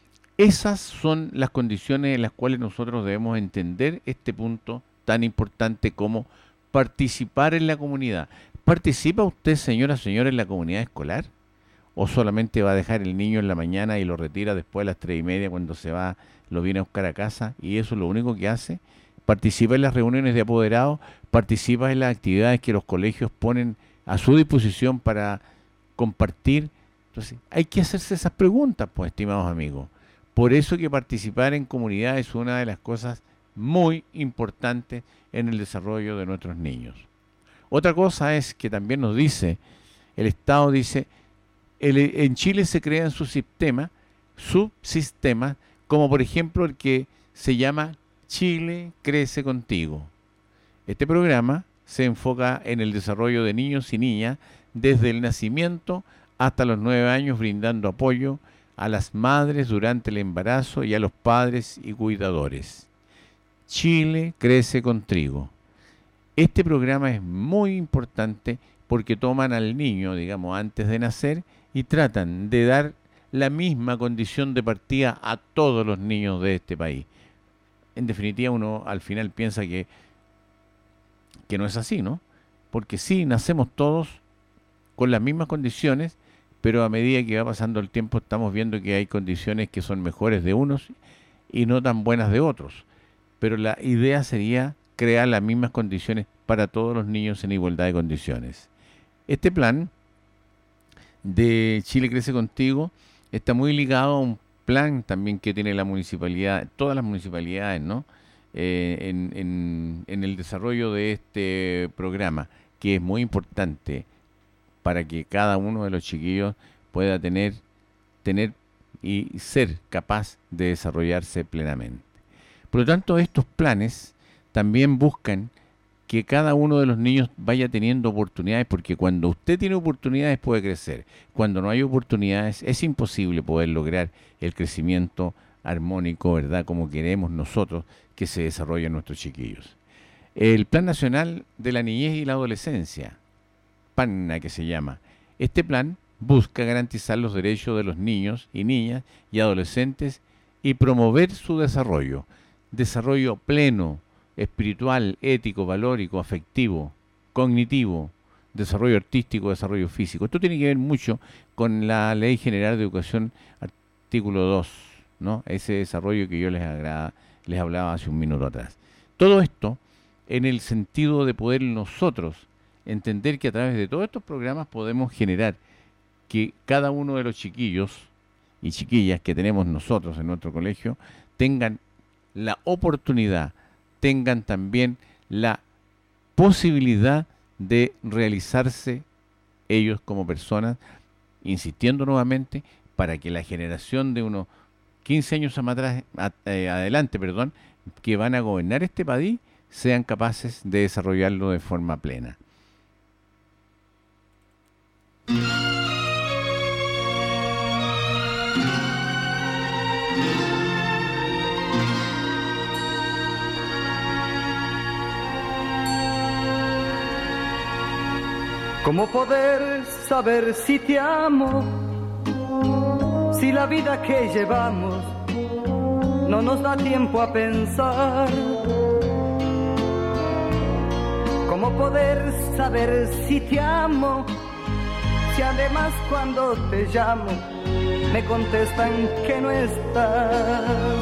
Esas son las condiciones en las cuales nosotros debemos entender este punto tan importante como participar en la comunidad. ¿Participa usted, señora, señora, en la comunidad escolar? ¿O solamente va a dejar el niño en la mañana y lo retira después a las tres y media cuando se va, lo viene a buscar a casa, y eso es lo único que hace? ¿Participa en las reuniones de apoderados? ¿Participa en las actividades que los colegios ponen a su disposición para compartir? Entonces, hay que hacerse esas preguntas, pues, estimados amigos. Por eso que participar en comunidad es una de las cosas muy importantes en el desarrollo de nuestros niños. Otra cosa es que también nos dice, el Estado dice, el, en Chile se crean subsistemas, subsistemas, como por ejemplo el que se llama Chile crece contigo. Este programa se enfoca en el desarrollo de niños y niñas desde el nacimiento hasta los nueve años, brindando apoyo a las madres durante el embarazo y a los padres y cuidadores. Chile crece contigo. Este programa es muy importante porque toman al niño, digamos, antes de nacer y tratan de dar la misma condición de partida a todos los niños de este país. En definitiva, uno al final piensa que, que no es así, ¿no? Porque sí, nacemos todos con las mismas condiciones, pero a medida que va pasando el tiempo estamos viendo que hay condiciones que son mejores de unos y no tan buenas de otros. Pero la idea sería crear las mismas condiciones para todos los niños en igualdad de condiciones. Este plan de Chile Crece Contigo está muy ligado a un plan también que tiene la municipalidad, todas las municipalidades, ¿no? Eh, en, en, en el desarrollo de este programa, que es muy importante para que cada uno de los chiquillos pueda tener, tener y ser capaz de desarrollarse plenamente. Por lo tanto, estos planes también buscan que cada uno de los niños vaya teniendo oportunidades, porque cuando usted tiene oportunidades puede crecer. Cuando no hay oportunidades es imposible poder lograr el crecimiento armónico, ¿verdad?, como queremos nosotros que se desarrollen nuestros chiquillos. El Plan Nacional de la Niñez y la Adolescencia, PANNA que se llama, este plan busca garantizar los derechos de los niños y niñas y adolescentes y promover su desarrollo, desarrollo pleno, espiritual, ético, valórico, afectivo, cognitivo, desarrollo artístico, desarrollo físico. Esto tiene que ver mucho con la Ley General de Educación, artículo dos, ¿no? Ese desarrollo que yo les, agrada, les hablaba hace un minuto atrás. Todo esto en el sentido de poder nosotros entender que a través de todos estos programas podemos generar que cada uno de los chiquillos y chiquillas que tenemos nosotros en nuestro colegio tengan la oportunidad, tengan también la posibilidad de realizarse ellos como personas, insistiendo nuevamente, para que la generación de unos quince años atrás, eh, adelante, perdón, que van a gobernar este país, sean capaces de desarrollarlo de forma plena. ¿Cómo poder saber si te amo? Si la vida que llevamos no nos da tiempo a pensar. ¿Cómo poder saber si te amo? Si además cuando te llamo me contestan que no estás.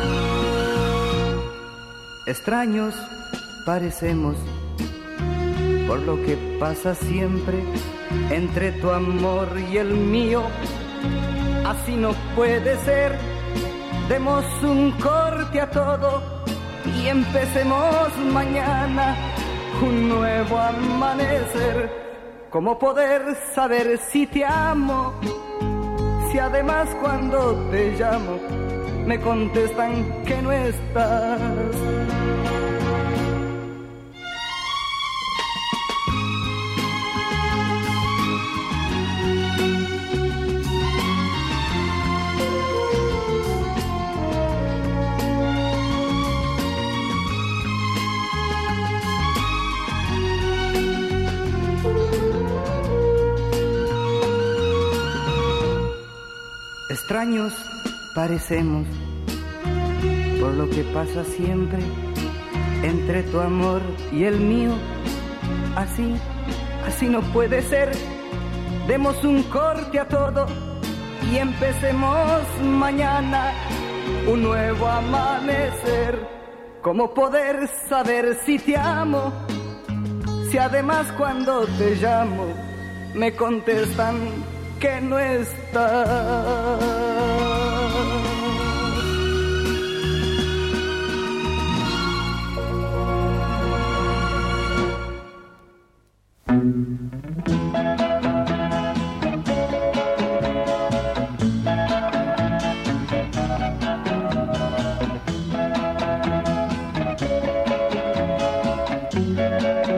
Extraños parecemos por lo que pasa siempre entre tu amor y el mío. Así no puede ser. Demos un corte a todo y empecemos mañana un nuevo amanecer. ¿Cómo poder saber si te amo? Si además cuando te llamo me contestan que no estás. Extraños parecemos por lo que pasa siempre entre tu amor y el mío. Así, así no puede ser. Demos un corte a todo y empecemos mañana un nuevo amanecer. ¿Cómo poder saber si te amo? Si además cuando te llamo me contestan que no estás.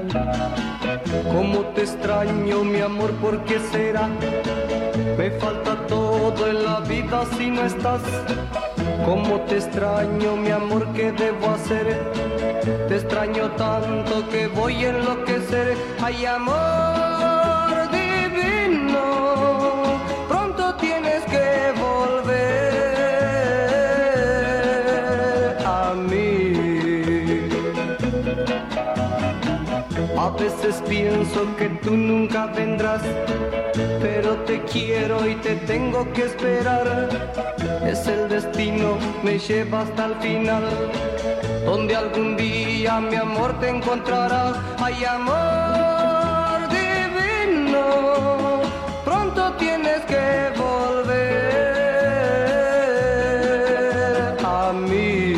Cómo te extraño, mi amor, ¿por qué será? Me falta todo en la vida si no estás. Cómo te extraño, mi amor, ¿qué debo hacer? Te extraño tanto que voy a enloquecer. Ay, amor divino, pronto tienes que volver a mí. A veces pienso que tú nunca vendrás, pero te quiero y te tengo que esperar. Es el destino, me lleva hasta el final, donde algún día mi amor te encontrará. Ay, amor divino, pronto tienes que volver a mí.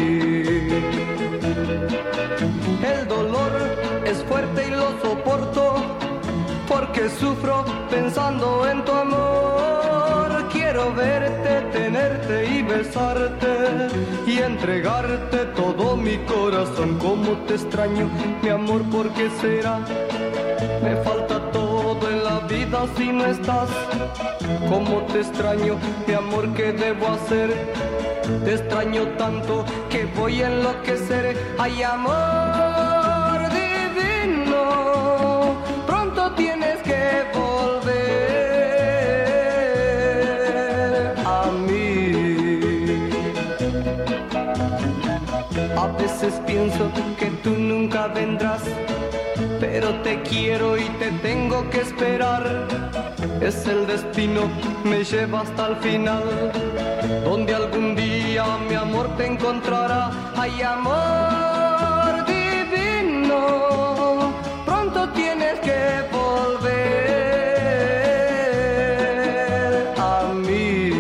El dolor es fuerte y lo soporto, porque sufro pensando en tu amor. Quiero verte, tenerte y besarte y entregarte todo mi corazón. Cómo te extraño, mi amor, ¿por qué será? Me falta todo en la vida si no estás. Cómo te extraño, mi amor, ¿qué debo hacer? Te extraño tanto que voy a enloquecer. Ay, amor divino, pronto tienes que volver a mí. A veces pienso que tú nunca vendrás, pero te quiero y te tengo que esperar. Es el destino, me lleva hasta el final, donde algún día mi amor te encontrará. Ay, amor divino, pronto tienes que volver a mí.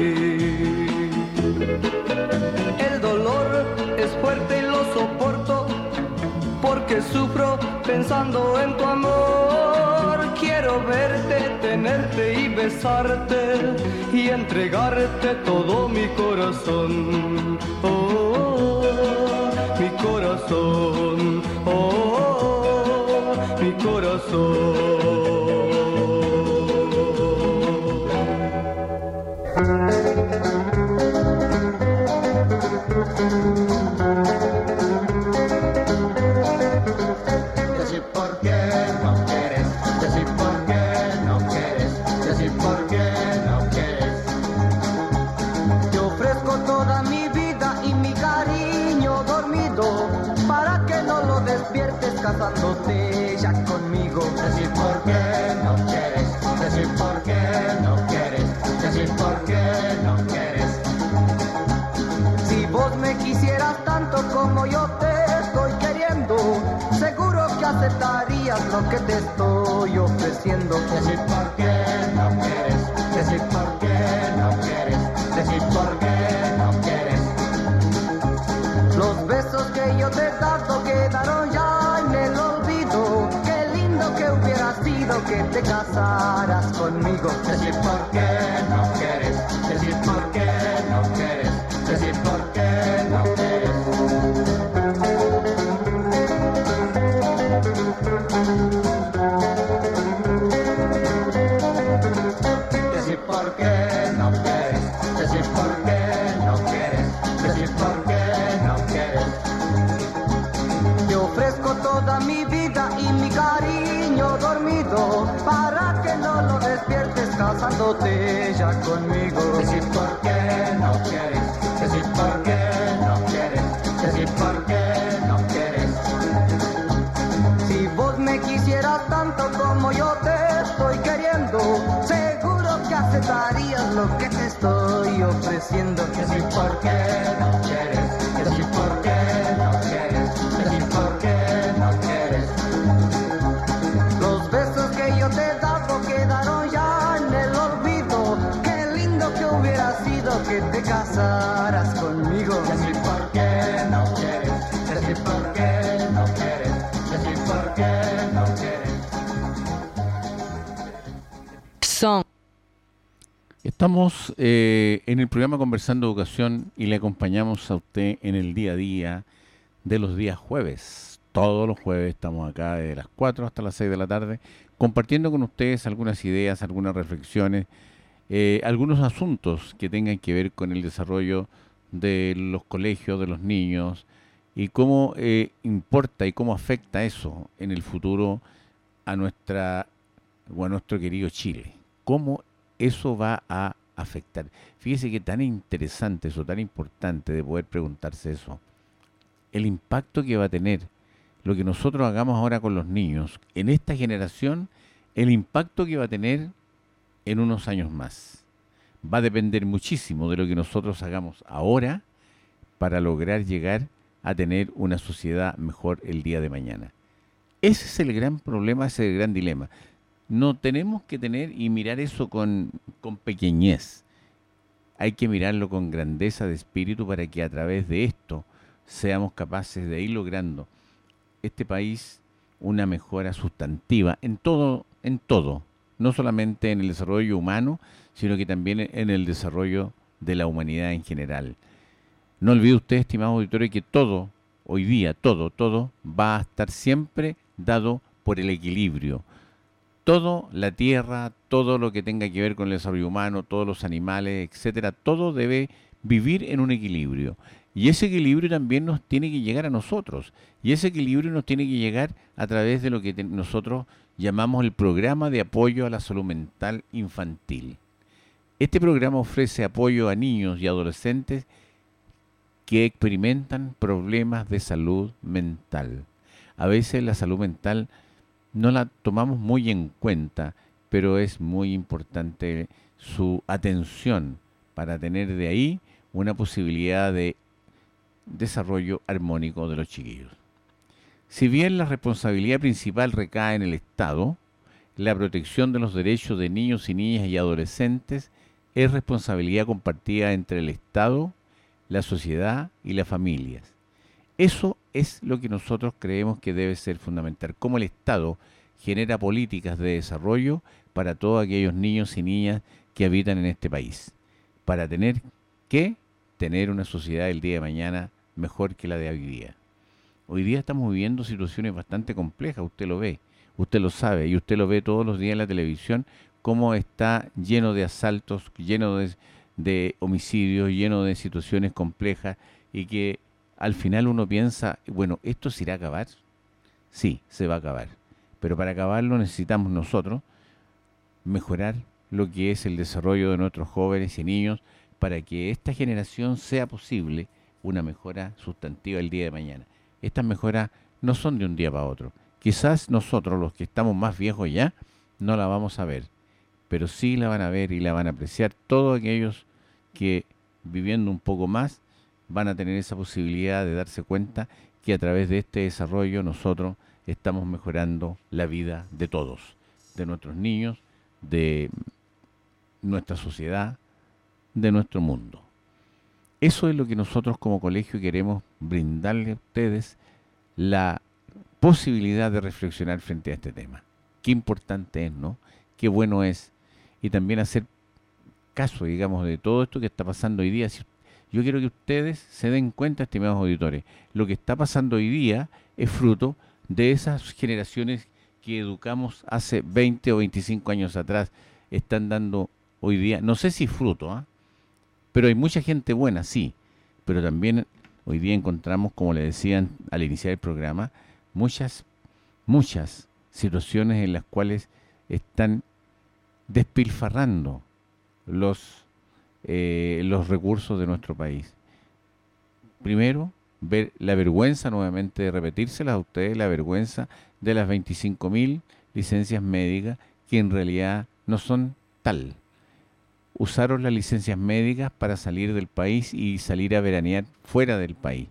El dolor es fuerte y lo soporto, porque sufro pensando en tu amor. Quiero verte, tenerte y besarte y entregarte todo mi corazón. Oh, oh, oh, mi corazón. Oh, oh, oh, mi corazón. Casándote ya conmigo. Decir por qué no quieres, decir por qué no quieres, decir por qué no quieres. Si vos me quisieras tanto como yo te estoy queriendo, seguro que aceptarías lo que te estoy ofreciendo. Decir por qué no quieres, decir por qué no quieres, decir por qué no quieres. Los besos que yo te he dado quedaron ya en el olvido. Qué lindo que hubiera sido que te casaras conmigo. Decir por qué no quieres, decir por qué no quieres, decir por qué no quieres. Decir por qué no quieres, decir por qué no quieres, decir por qué no quieres. Te ofrezco toda mi vida y mi cariño dormido, para que no lo despiertes casándote ya conmigo. Decir por qué no quieres, decir por qué no quieres, decir por qué no quieres. Si vos me quisieras tanto como yo te estoy queriendo, seguro que aceptarías lo que te estoy ofreciendo. Decir por qué no quieres, decir por qué no quieres, decir por qué no quieres. Los besos que yo te he dado quedaron ya en el olvido. Qué lindo que hubiera sido que te casaras conmigo. Decir por qué no quieres, decir por qué no quieres, decir por qué no quieres. Son. Estamos eh, en el programa Conversando Educación y le acompañamos a usted en el día a día de los días jueves, Todos los jueves estamos acá de las cuatro hasta las seis de la tarde, compartiendo con ustedes algunas ideas, algunas reflexiones, eh, algunos asuntos que tengan que ver con el desarrollo de los colegios, de los niños, y cómo eh, importa y cómo afecta eso en el futuro a nuestra o a nuestro querido Chile. Cómo eso va a afectar. Fíjese que tan interesante eso, tan importante de poder preguntarse eso. El impacto que va a tener lo que nosotros hagamos ahora con los niños, en esta generación, el impacto que va a tener en unos años más. Va a depender muchísimo de lo que nosotros hagamos ahora para lograr llegar a tener una sociedad mejor el día de mañana. Ese es el gran problema, ese es el gran dilema. No tenemos que tener y mirar eso con, con pequeñez. Hay que mirarlo con grandeza de espíritu para que a través de esto seamos capaces de ir logrando este país una mejora sustantiva en todo, en todo, no solamente en el desarrollo humano, sino que también en el desarrollo de la humanidad en general. No olvide usted, estimado auditorio, que todo, hoy día, todo, todo, va a estar siempre dado por el equilibrio. Todo, la tierra, todo lo que tenga que ver con el desarrollo humano, todos los animales, etcétera, todo debe vivir en un equilibrio. Y ese equilibrio también nos tiene que llegar a nosotros. Y ese equilibrio nos tiene que llegar a través de lo que te, nosotros llamamos el Programa de Apoyo a la Salud Mental Infantil. Este programa ofrece apoyo a niños y adolescentes que experimentan problemas de salud mental. A veces la salud mental no la tomamos muy en cuenta, pero es muy importante su atención para tener de ahí una posibilidad de desarrollo armónico de los chiquillos. Si bien la responsabilidad principal recae en el Estado, la protección de los derechos de niños y niñas y adolescentes es responsabilidad compartida entre el Estado, la sociedad y las familias. Eso es lo que nosotros creemos que debe ser fundamental. Cómo el Estado genera políticas de desarrollo para todos aquellos niños y niñas que habitan en este país, para tener que tener una sociedad el día de mañana mejor que la de hoy día. Hoy día estamos viviendo situaciones bastante complejas, usted lo ve, usted lo sabe, y usted lo ve todos los días en la televisión, cómo está lleno de asaltos, lleno de, de homicidios, lleno de situaciones complejas, y que al final uno piensa, bueno, ¿esto se irá a acabar? Sí, se va a acabar. Pero para acabarlo necesitamos nosotros mejorar lo que es el desarrollo de nuestros jóvenes y niños para que esta generación sea posible una mejora sustantiva el día de mañana. Estas mejoras no son de un día para otro. Quizás nosotros, los que estamos más viejos ya, no la vamos a ver, pero sí la van a ver y la van a apreciar todos aquellos que, viviendo un poco más, van a tener esa posibilidad de darse cuenta que a través de este desarrollo nosotros estamos mejorando la vida de todos, de nuestros niños, de nuestra sociedad, de nuestro mundo. Eso es lo que nosotros como colegio queremos brindarle a ustedes, la posibilidad de reflexionar frente a este tema. Qué importante es, ¿no? Qué bueno es. Y también hacer caso, digamos, de todo esto que está pasando hoy día. Yo quiero que ustedes se den cuenta, estimados auditores, lo que está pasando hoy día es fruto de esas generaciones que educamos hace veinte o veinticinco años atrás, están dando hoy día, no sé si fruto, ¿eh? Pero hay mucha gente buena, sí, pero también hoy día encontramos, como le decían al iniciar el programa, muchas, muchas situaciones en las cuales están despilfarrando los, eh, los recursos de nuestro país. Primero, ver la vergüenza, nuevamente de repetírselas a ustedes, la vergüenza de las veinticinco mil licencias médicas que en realidad no son tal. Usaron las licencias médicas para salir del país y salir a veranear fuera del país.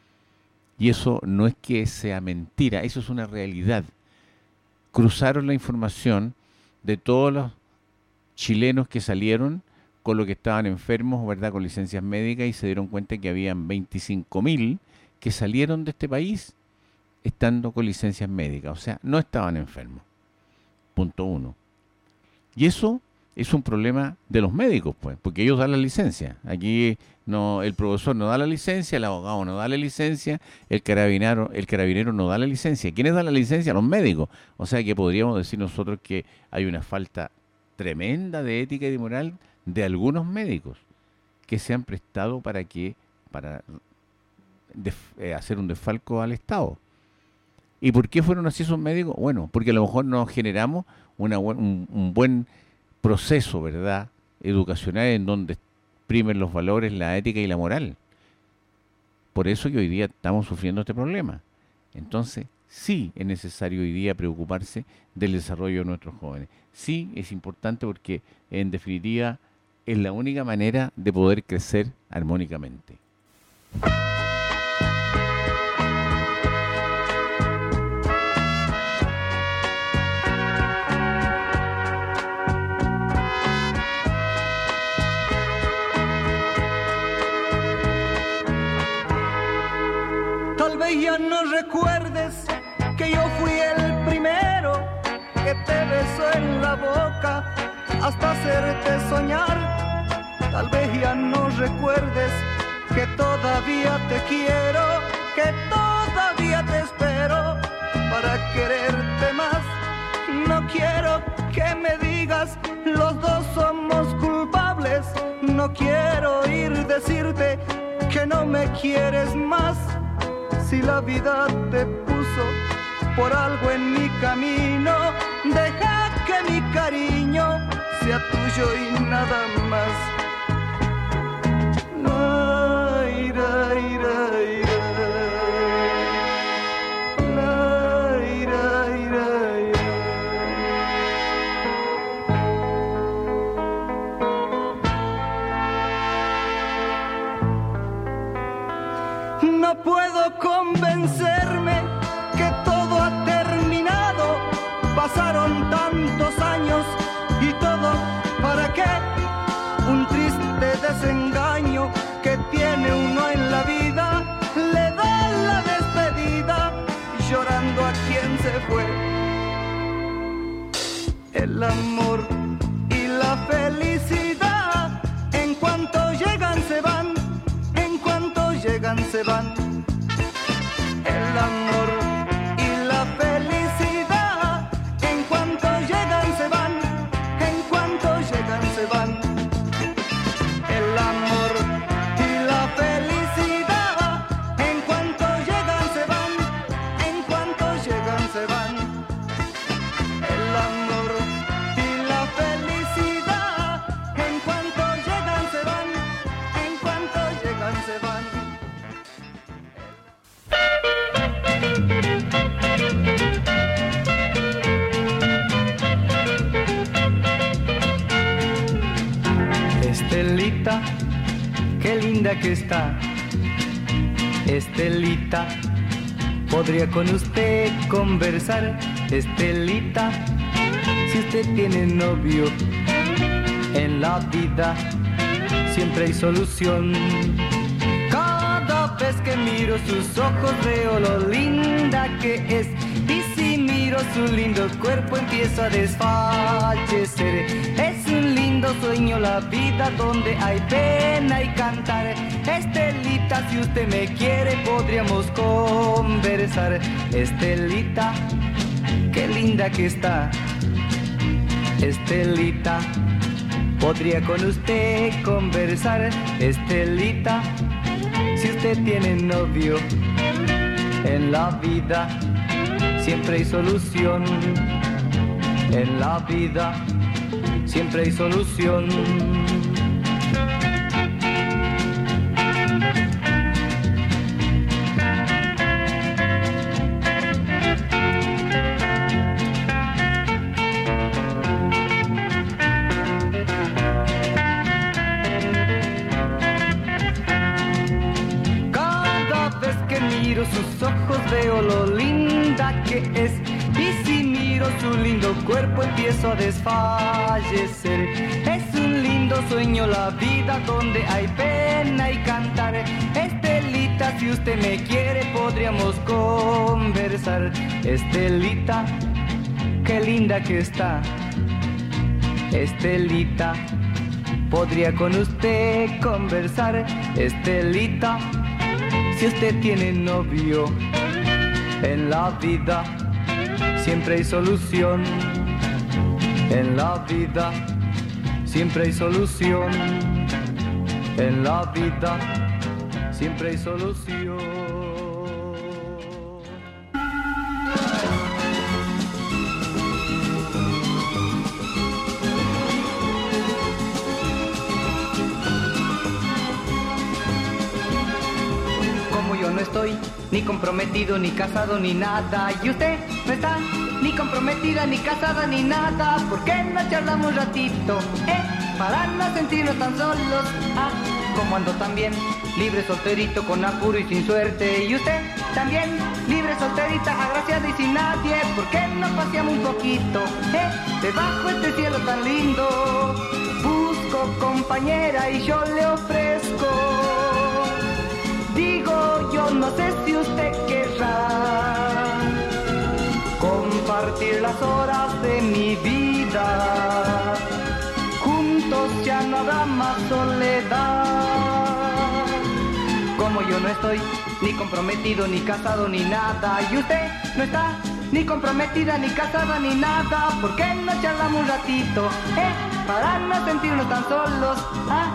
Y eso no es que sea mentira, eso es una realidad. Cruzaron la información de todos los chilenos que salieron con lo que estaban enfermos, ¿verdad?, con licencias médicas, y se dieron cuenta que habían veinticinco mil que salieron de este país estando con licencias médicas, o sea, no estaban enfermos. Punto uno. Y eso es un problema de los médicos, pues, porque ellos dan la licencia. Aquí no, el profesor no da la licencia, el abogado no da la licencia, el carabinero, el carabinero no da la licencia. ¿Quiénes dan la licencia? Los médicos. O sea que podríamos decir nosotros que hay una falta tremenda de ética y de moral de algunos médicos que se han prestado para que para def, eh, hacer un desfalco al Estado. ¿Y por qué fueron así esos médicos? Bueno, porque a lo mejor nos generamos una, un, un buen proceso, ¿verdad?, educacional en donde primen los valores, la ética y la moral. Por eso que hoy día estamos sufriendo este problema. Entonces, sí es necesario hoy día preocuparse del desarrollo de nuestros jóvenes. Sí es importante porque, en definitiva, es la única manera de poder crecer armónicamente. Tal vez ya no recuerdes que yo fui el primero que te besó en la boca hasta hacerte soñar. Tal vez ya no recuerdes que todavía te quiero, que todavía te espero para quererte más. No quiero que me digas los dos somos culpables. No quiero oír decirte que no me quieres más. Si la vida te puso por algo en mi camino, deja que mi cariño sea tuyo y nada más. La, ira, ira, ira. La, ira, ira, ira. No puedo convencerme que todo ha terminado. Pasaron tantos años y todo ¿para qué? Un triste desengaño que tiene uno en la vida le da la despedida llorando a quien se fue. El amor y la felicidad en cuanto llegan se van, en cuanto llegan se van. El amor y la felicidad en cuanto llegan se van, en cuanto llegan se van. El amor y la felicidad en cuanto llegan se van, en cuanto llegan se van. El amor y la felicidad en cuanto llegan se van, en cuanto llegan se van. Estelita, qué linda que está. Estelita, podría con usted conversar. Estelita, si usted tiene novio, en la vida siempre hay solución. Cada vez que miro sus ojos veo lo linda que es. Y si miro su lindo cuerpo empiezo a desfallecer. Es un lindo sueño la vida donde hay pena y cantar. Estelita, si usted me quiere podríamos conversar. Estelita, qué linda que está. Estelita, podría con usted conversar. Estelita, si usted tiene novio, en la vida siempre hay solución. En la vida siempre hay solución. Sus ojos veo lo linda que es. Y si miro su lindo cuerpo empiezo a desfallecer. Es un lindo sueño la vida donde hay pena y cantar. Estelita, si usted me quiere podríamos conversar. Estelita, qué linda que está. Estelita, podría con usted conversar. Estelita, si usted tiene novio, en la vida siempre hay solución. En la vida siempre hay solución. En la vida siempre hay solución. Como yo no estoy ni comprometido, ni casado, ni nada, y usted no está ni comprometida, ni casada, ni nada, ¿por qué no charlamos un ratito, eh? Para no sentirnos tan solos, ah, como ando también, libre, solterito, con apuro y sin suerte, y usted también, libre, solterita, agraciada y sin nadie, ¿por qué no paseamos un poquito, eh? Debajo este cielo tan lindo, busco compañera y yo le ofrezco, digo yo no sé si usted querrá compartir las horas de mi vida. Juntos ya no habrá más soledad. Como yo no estoy ni comprometido, ni casado, ni nada, y usted no está ni comprometida, ni casada, ni nada, ¿por qué no charlamos un ratito, eh? Para no sentirnos tan solos, ah.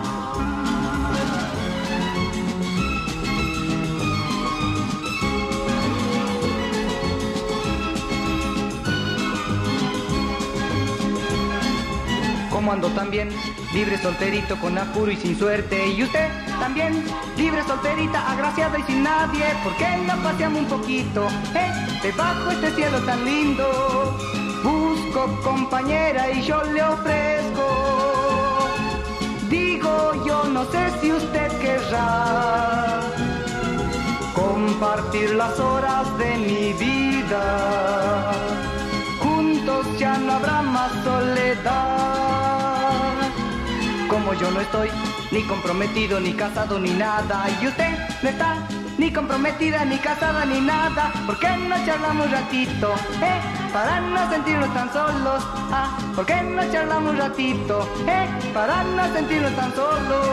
Como ando también, libre, solterito, con apuro y sin suerte, y usted también, libre, solterita, agraciada y sin nadie, ¿por qué no paseamos un poquito, eh? Debajo este cielo tan lindo, busco compañera y yo le ofrezco, digo yo no sé si usted querrá compartir las horas de mi vida. Juntos ya no habrá más soledad. Como yo no estoy ni comprometido, ni casado, ni nada, y usted no está ni comprometida, ni casada, ni nada, ¿por qué no charlamos un ratito, eh? Para no sentirnos tan solos, ah, ¿por qué no charlamos un ratito, eh? Para no sentirnos tan solos,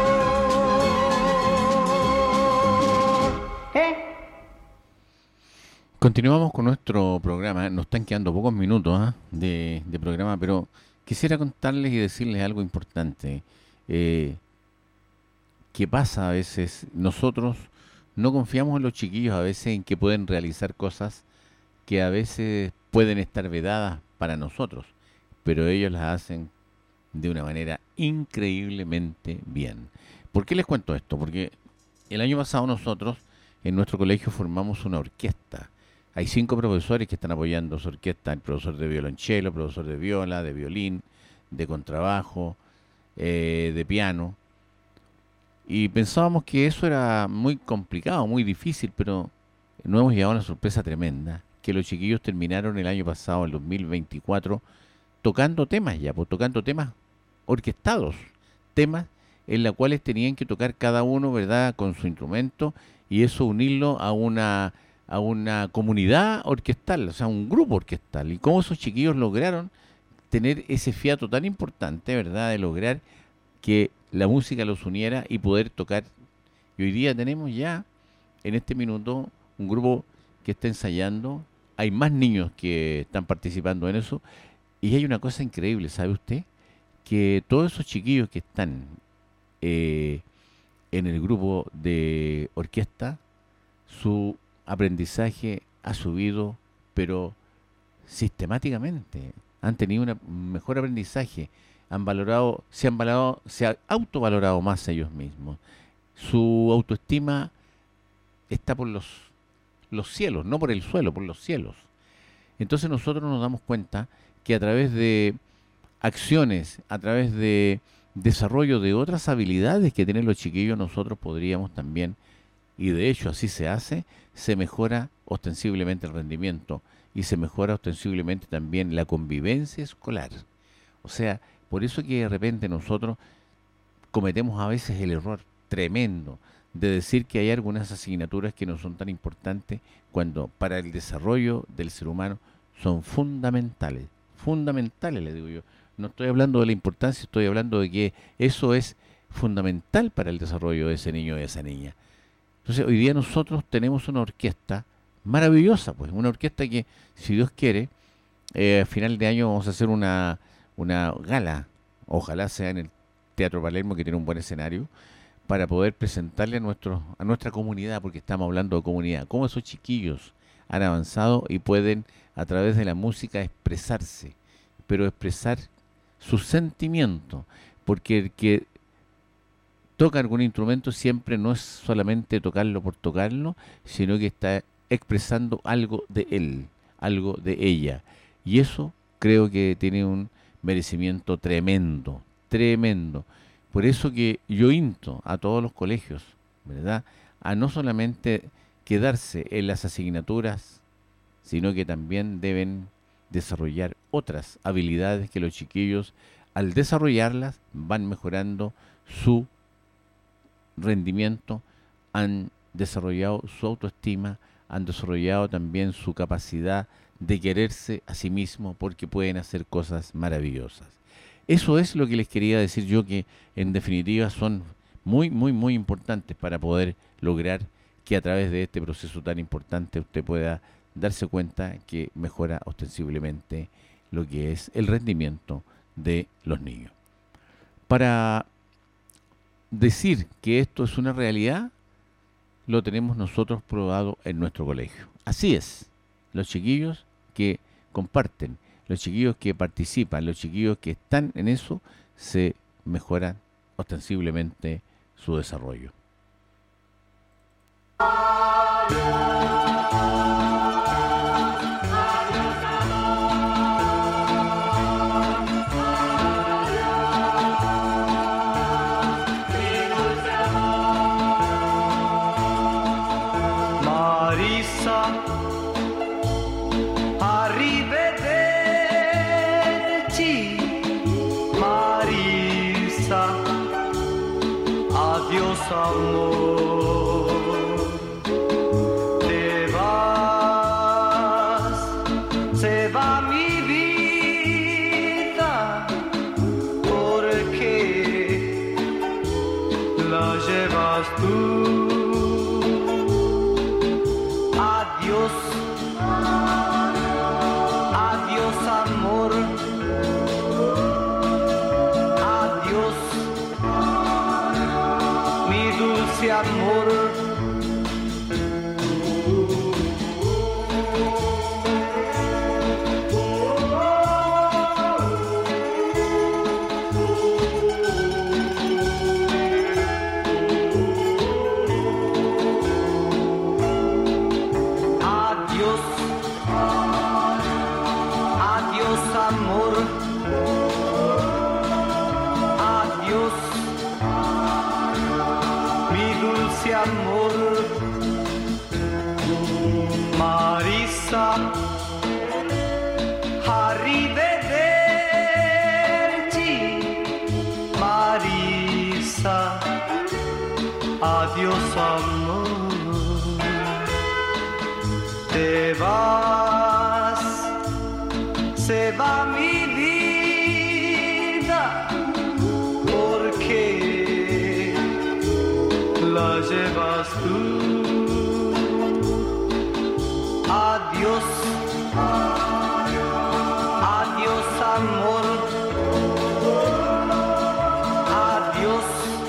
eh. Continuamos con nuestro programa. Nos están quedando pocos minutos ¿eh? de, de programa, pero quisiera contarles y decirles algo importante. Eh, ¿Qué pasa a veces? Nosotros no confiamos en los chiquillos a veces en que pueden realizar cosas que a veces pueden estar vedadas para nosotros, pero ellos las hacen de una manera increíblemente bien. ¿Por qué les cuento esto? Porque el año pasado nosotros en nuestro colegio formamos una orquesta. Hay cinco profesores que están apoyando su orquesta, el profesor de violonchelo, profesor de viola, de violín, de contrabajo, eh, de piano. Y pensábamos que eso era muy complicado, muy difícil, pero nos hemos llevado una sorpresa tremenda, que los chiquillos terminaron el año pasado, el dos mil veinticuatro, tocando temas ya, pues tocando temas orquestados, temas en los cuales tenían que tocar cada uno, ¿verdad?, con su instrumento, y eso unirlo a una... a una comunidad orquestal, o sea, un grupo orquestal. Y cómo esos chiquillos lograron tener ese fiato tan importante, ¿verdad?, de lograr que la música los uniera y poder tocar. Y hoy día tenemos ya, en este minuto, un grupo que está ensayando. Hay más niños que están participando en eso. Y hay una cosa increíble, ¿sabe usted? Que todos esos chiquillos que están eh, en el grupo de orquesta, su aprendizaje ha subido, pero sistemáticamente. Han tenido un mejor aprendizaje, han valorado, se han valorado, se han autovalorado más ellos mismos. Su autoestima está por los, los cielos, no por el suelo, por los cielos. Entonces nosotros nos damos cuenta que a través de acciones, a través de desarrollo de otras habilidades que tienen los chiquillos, nosotros podríamos también, y de hecho así se hace, se mejora ostensiblemente el rendimiento y se mejora ostensiblemente también la convivencia escolar. O sea, por eso que de repente nosotros cometemos a veces el error tremendo de decir que hay algunas asignaturas que no son tan importantes cuando para el desarrollo del ser humano son fundamentales, fundamentales, le digo yo. No estoy hablando de la importancia, estoy hablando de que eso es fundamental para el desarrollo de ese niño o de esa niña. Entonces, hoy día nosotros tenemos una orquesta maravillosa, pues, una orquesta que, si Dios quiere, eh, a final de año vamos a hacer una, una gala, ojalá sea en el Teatro Palermo, que tiene un buen escenario, para poder presentarle a, nuestro, a nuestra comunidad, porque estamos hablando de comunidad, cómo esos chiquillos han avanzado y pueden, a través de la música, expresarse, pero expresar sus sentimientos, porque el que toca algún instrumento siempre no es solamente tocarlo por tocarlo, sino que está expresando algo de él, algo de ella. Y eso creo que tiene un merecimiento tremendo, tremendo. Por eso que yo insto a todos los colegios, ¿verdad?, a no solamente quedarse en las asignaturas, sino que también deben desarrollar otras habilidades que los chiquillos, al desarrollarlas, van mejorando su rendimiento, han desarrollado su autoestima, han desarrollado también su capacidad de quererse a sí mismo, porque pueden hacer cosas maravillosas. Eso es lo que les quería decir yo, que en definitiva son muy, muy, muy importantes para poder lograr que a través de este proceso tan importante usted pueda darse cuenta que mejora ostensiblemente lo que es el rendimiento de los niños. Para decir que esto es una realidad, lo tenemos nosotros probado en nuestro colegio. Así es, los chiquillos que comparten, los chiquillos que participan, los chiquillos que están en eso, se mejoran ostensiblemente su desarrollo. Amor, te vas, se va mi vida, porque la llevas tú. Adiós, adiós amor, adiós dulce amor. Adiós, adiós amor, adiós dulce amor. Marisa, arrivederci. Marisa, adiós amor. Te vas, se va mi vida, porque la llevas tú. Adiós, adiós amor, adiós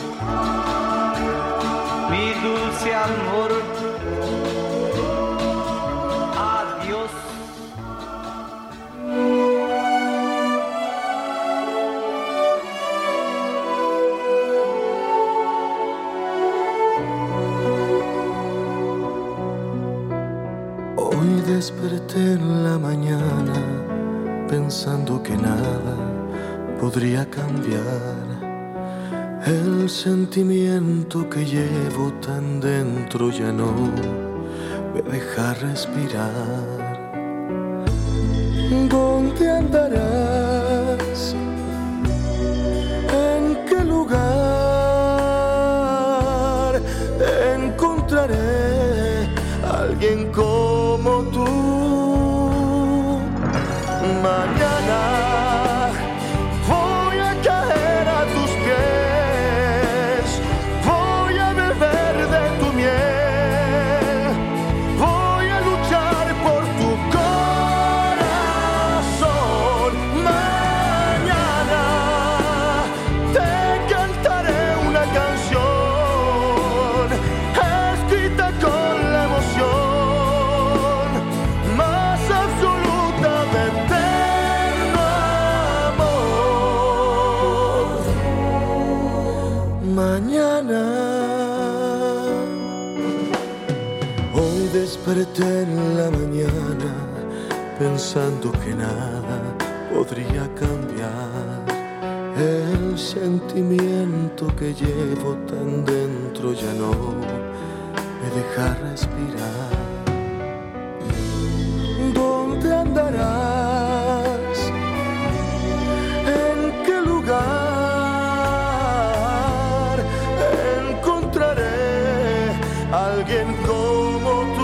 mi dulce amor, adiós. Desperté en la mañana pensando que nada podría cambiar el sentimiento que llevo tan dentro, ya no me deja respirar. ¿Dónde andarás? ¿En qué lugar encontraré a alguien como tú? Mañana desperté en la mañana pensando que nada podría cambiar el sentimiento que llevo tan dentro, ya no me deja respirar. ¿Dónde andarás? ¿En qué lugar encontraré a alguien como tú?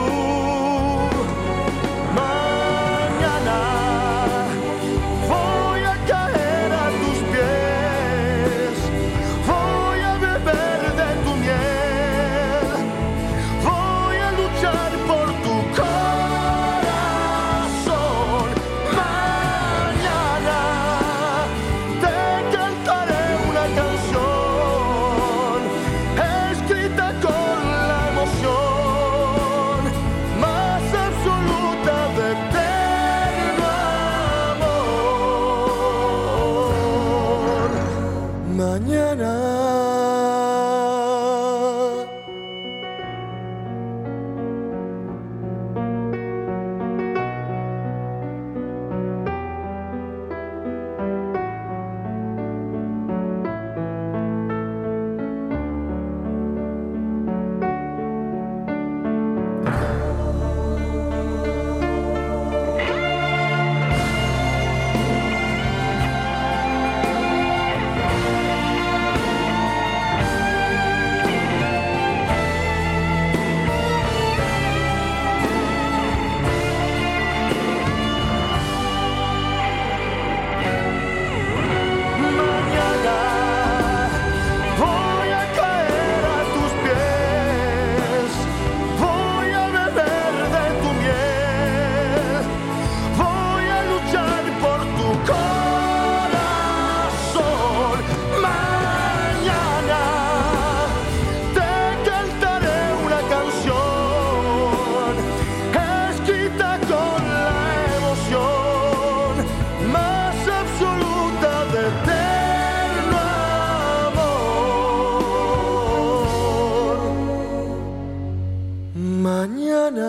Mañana voy a caer a tus pies, voy a beber de tu miel, voy a luchar por tu corazón. Mañana te cantaré una canción escrita con la emoción más absoluta de eterno amor. Mañana voy a caer a tus pies, voy a beber de tu miel, voy a luchar por tu corazón. Mañana te cantaré una canción escrita con la emoción más absoluta de eterno amor. Mañana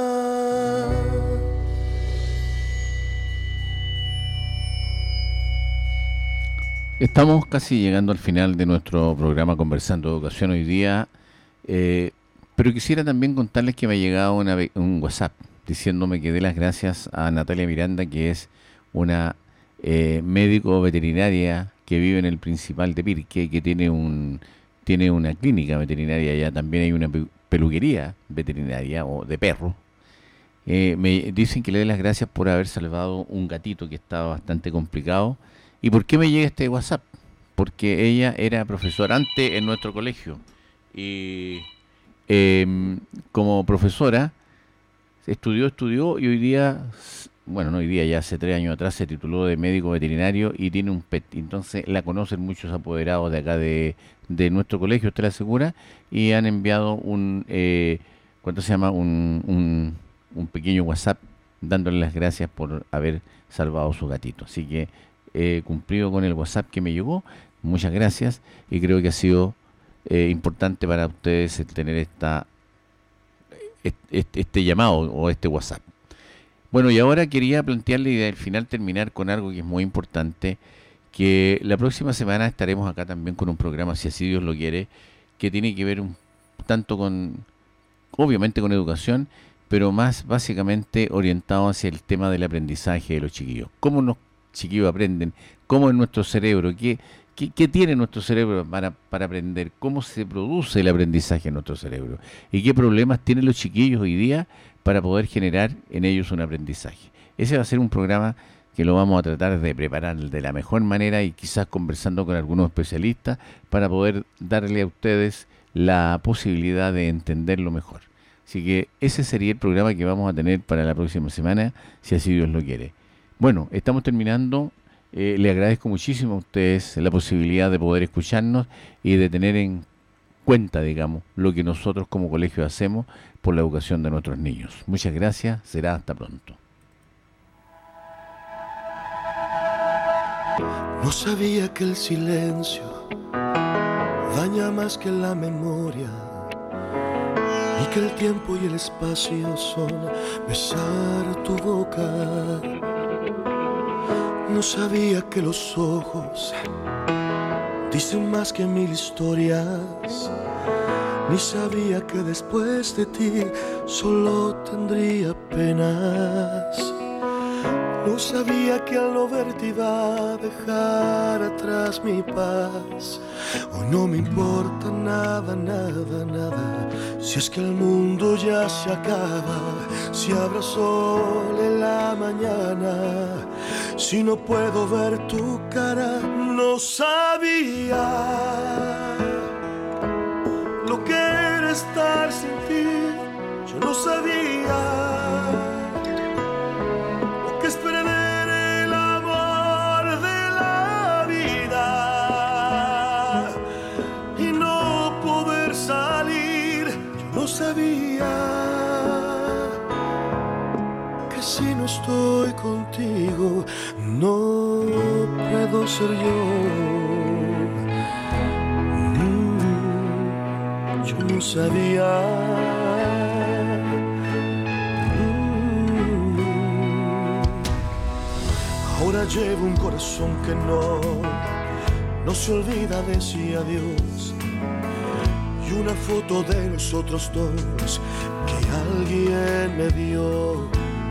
Estamos casi llegando al final de nuestro programa Conversando Educación hoy día, eh, pero quisiera también contarles que me ha llegado una ve- un WhatsApp diciéndome que dé las gracias a Natalia Miranda, que es una eh, médico veterinaria que vive en el Principal de Pirque, que tiene un tiene una clínica veterinaria allá, también hay una pe- peluquería veterinaria o de perro. Eh, me dicen que le dé las gracias por haber salvado un gatito que estaba bastante complicado. ¿Y por qué me llega este WhatsApp? Porque ella era profesora antes en nuestro colegio y eh, como profesora estudió, estudió y hoy día, s- bueno, no hoy día, ya hace tres años atrás se tituló de médico veterinario y tiene un pet. Entonces la conocen muchos apoderados de acá de, de nuestro colegio, usted la asegura, y han enviado un, eh, ¿cuánto se llama? Un, un, un pequeño WhatsApp dándole las gracias por haber salvado su gatito. Así que he cumplido con el WhatsApp que me llegó. Muchas gracias y creo que ha sido eh, importante para ustedes el tener esta este, este llamado o este WhatsApp. Bueno, y ahora quería plantearle y al final terminar con algo que es muy importante, que la próxima semana estaremos acá también con un programa, si así Dios lo quiere, que tiene que ver un tanto con, obviamente con educación, pero más básicamente orientado hacia el tema del aprendizaje de los chiquillos. ¿Cómo los chiquillos aprenden? ¿Cómo es nuestro cerebro? ¿Qué, qué, qué tiene nuestro cerebro para, para aprender? ¿Cómo se produce el aprendizaje en nuestro cerebro? ¿Y qué problemas tienen los chiquillos hoy día para poder generar en ellos un aprendizaje? Ese va a ser un programa que lo vamos a tratar de preparar de la mejor manera y quizás conversando con algunos especialistas para poder darle a ustedes la posibilidad de entenderlo mejor. Así que ese sería el programa que vamos a tener para la próxima semana, si así Dios lo quiere. Bueno, estamos terminando. Eh, le agradezco muchísimo a ustedes la posibilidad de poder escucharnos y de tener en cuenta, digamos, lo que nosotros como colegio hacemos por la educación de nuestros niños. Muchas gracias. Será hasta pronto. No sabía que el silencio daña más que la memoria. y que el tiempo y el espacio son besar tu boca. No sabía que los ojos dicen más que mil historias, ni sabía que después de ti solo tendría penas. No sabía que al no verte iba a dejar atrás mi paz. Hoy no me importa nada, nada, nada. Si es que el mundo ya se acaba, si habrá sol en la mañana, si no puedo ver tu cara. No sabía lo que era estar sin ti. Yo no sabía lo que es perder el amor de la vida y no poder salir. Yo no sabía que si no estoy contigo no puedo ser yo. Mm, yo no sabía. Ahora llevo un corazón que no, no se olvida decir adiós, y una foto de nosotros dos que alguien me dio.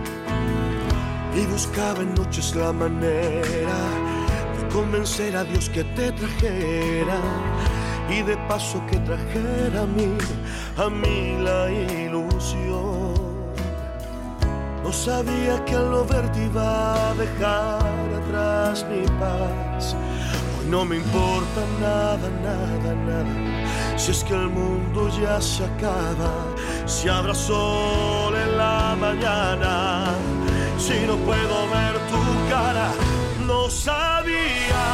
Y buscaba en noches la manera de convencer a Dios que te trajera, y de paso que trajera a mí, a mí la ilusión. No sabía que al no verte iba a dejar atrás mi paz. Hoy no me importa nada, nada, nada. Si es que el mundo ya se acaba, si habrá sol en la mañana, si no puedo ver tu cara. No sabía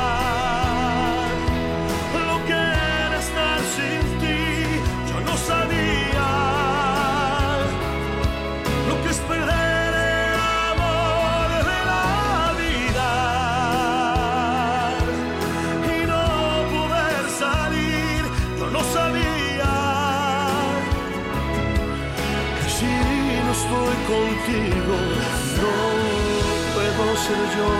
lo que era estar sin ti. Yo no sabía lo que es perder el amor de la vida y no poder salir. Yo no sabía que si no estoy contigo no puedo ser yo.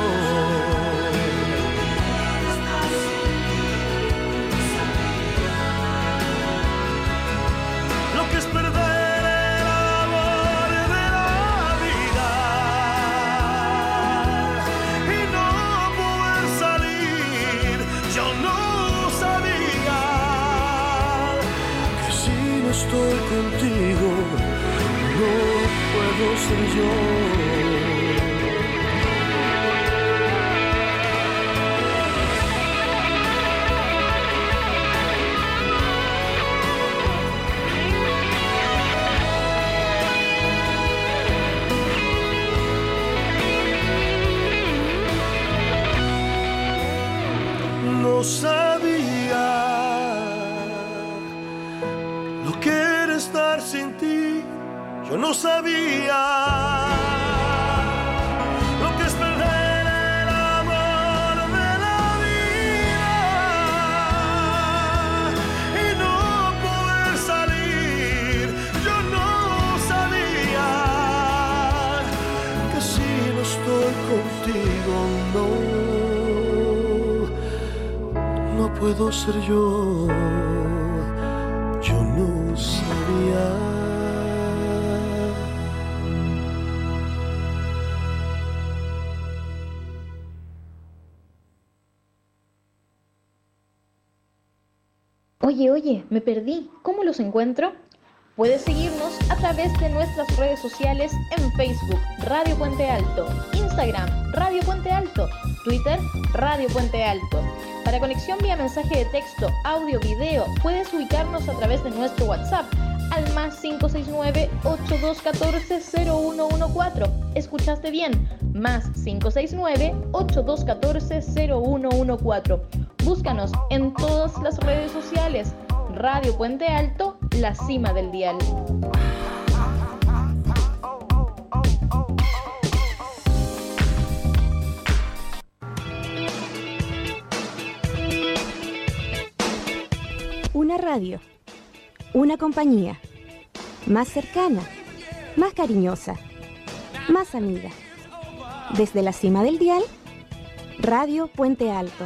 Lo que es perder el amor de la vida y no poder salir. Yo no sabía que si no estoy contigo no puedo ser yo. No sabía lo que era estar sin ti. Yo no sabía lo que es perder el amor de la vida y no poder salir. Yo no sabía que si no estoy contigo no, no puedo ser yo. Yo no sabía. Oye, oye, me perdí. ¿Cómo los encuentro? Puedes seguirnos a través de nuestras redes sociales en Facebook, Radio Puente Alto, Instagram, Radio Puente Alto, Twitter, Radio Puente Alto. Para conexión vía mensaje de texto, audio, video, puedes ubicarnos a través de nuestro WhatsApp al más cinco seis nueve, ocho dos uno cuatro, cero uno uno cuatro. ¿Escuchaste bien? Más cinco seis nueve, ocho dos uno cuatro, cero uno uno cuatro. Búscanos en todas las redes sociales. Radio Puente Alto, la cima del dial. Una radio, una compañía, más cercana, más cariñosa, más amiga. Desde la cima del dial, Radio Puente Alto.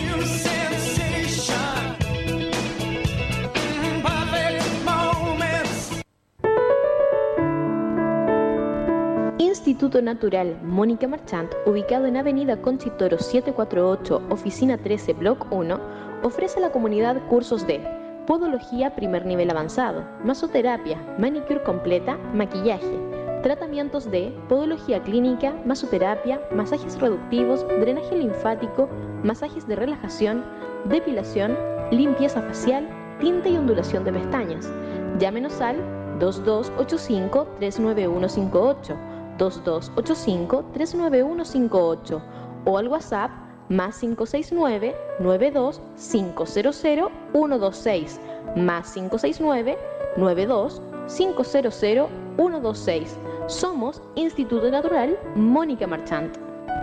Instituto Natural Mónica Marchant, ubicado en Avenida Conchitoro setecientos cuarenta y ocho, Oficina trece, Block uno, ofrece a la comunidad cursos de podología primer nivel avanzado, masoterapia, manicure completa, maquillaje, tratamientos de podología clínica, masoterapia, masajes reductivos, drenaje linfático, masajes de relajación, depilación, limpieza facial, tinte y ondulación de pestañas. Llámenos al dos dos ocho cinco, tres nueve uno cinco ocho, dos dos ocho cinco, tres nueve uno cinco ocho o al WhatsApp más cinco seis nueve, nueve dos cinco cero cero, uno dos seis, más cinco seis nueve, nueve dos cinco cero cero, uno dos seis. Somos Instituto Natural Mónica Marchant.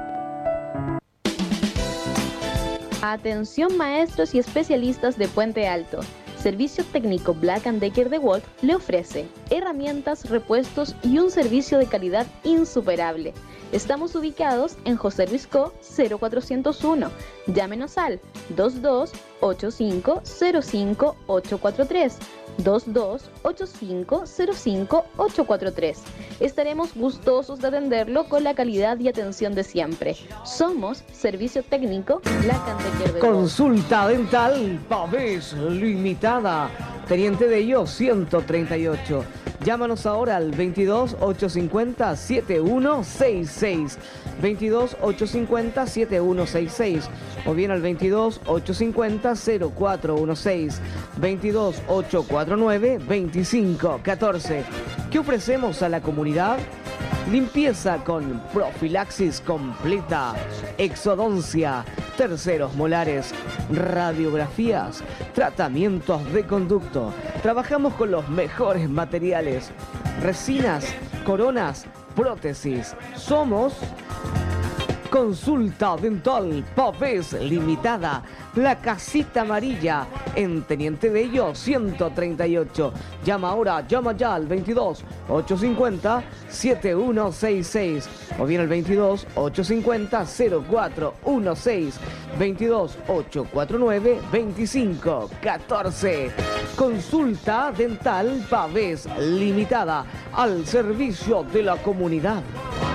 Atención maestros y especialistas de Puente Alto. Servicio técnico Black and Decker de Wolf le ofrece herramientas, repuestos y un servicio de calidad insuperable. Estamos ubicados en José Luis Co. cero cuatrocientos uno. Llámenos al dos dos ocho cinco cero cinco ocho cuatro tres, dos dos ocho cinco cero cinco ocho cuatro tres. Estaremos gustosos de atenderlo con la calidad y atención de siempre. Somos Servicio Técnico Black and Decker de Wolf. Consulta dental Pavés Limitada, Teniente de Ello ciento treinta y ocho. Llámanos ahora al veintidós ochocientos cincuenta, setenta y uno sesenta y seis, veintidós ochocientos cincuenta, setenta y uno sesenta y seis o bien al veintidós ochocientos cincuenta, cero cuatro dieciséis, veintidós ochocientos cuarenta y nueve, veinticinco catorce. ¿Qué ofrecemos a la comunidad? Limpieza con profilaxis completa, exodoncia, terceros molares, radiografías, tratamientos de conducto. Trabajamos con los mejores materiales, resinas, coronas, prótesis. Somos Consulta Dental Pavés Limitada, La Casita Amarilla, en Teniente de Ello ciento treinta y ocho. Llama ahora, llama ya al veintidós ochocientos cincuenta, setenta y uno sesenta y seis o bien al veintidós ochocientos cincuenta, cero cuatro dieciséis, veintidós ochocientos cuarenta y nueve, veinticinco catorce. Consulta Dental Pavés Limitada, al servicio de la comunidad.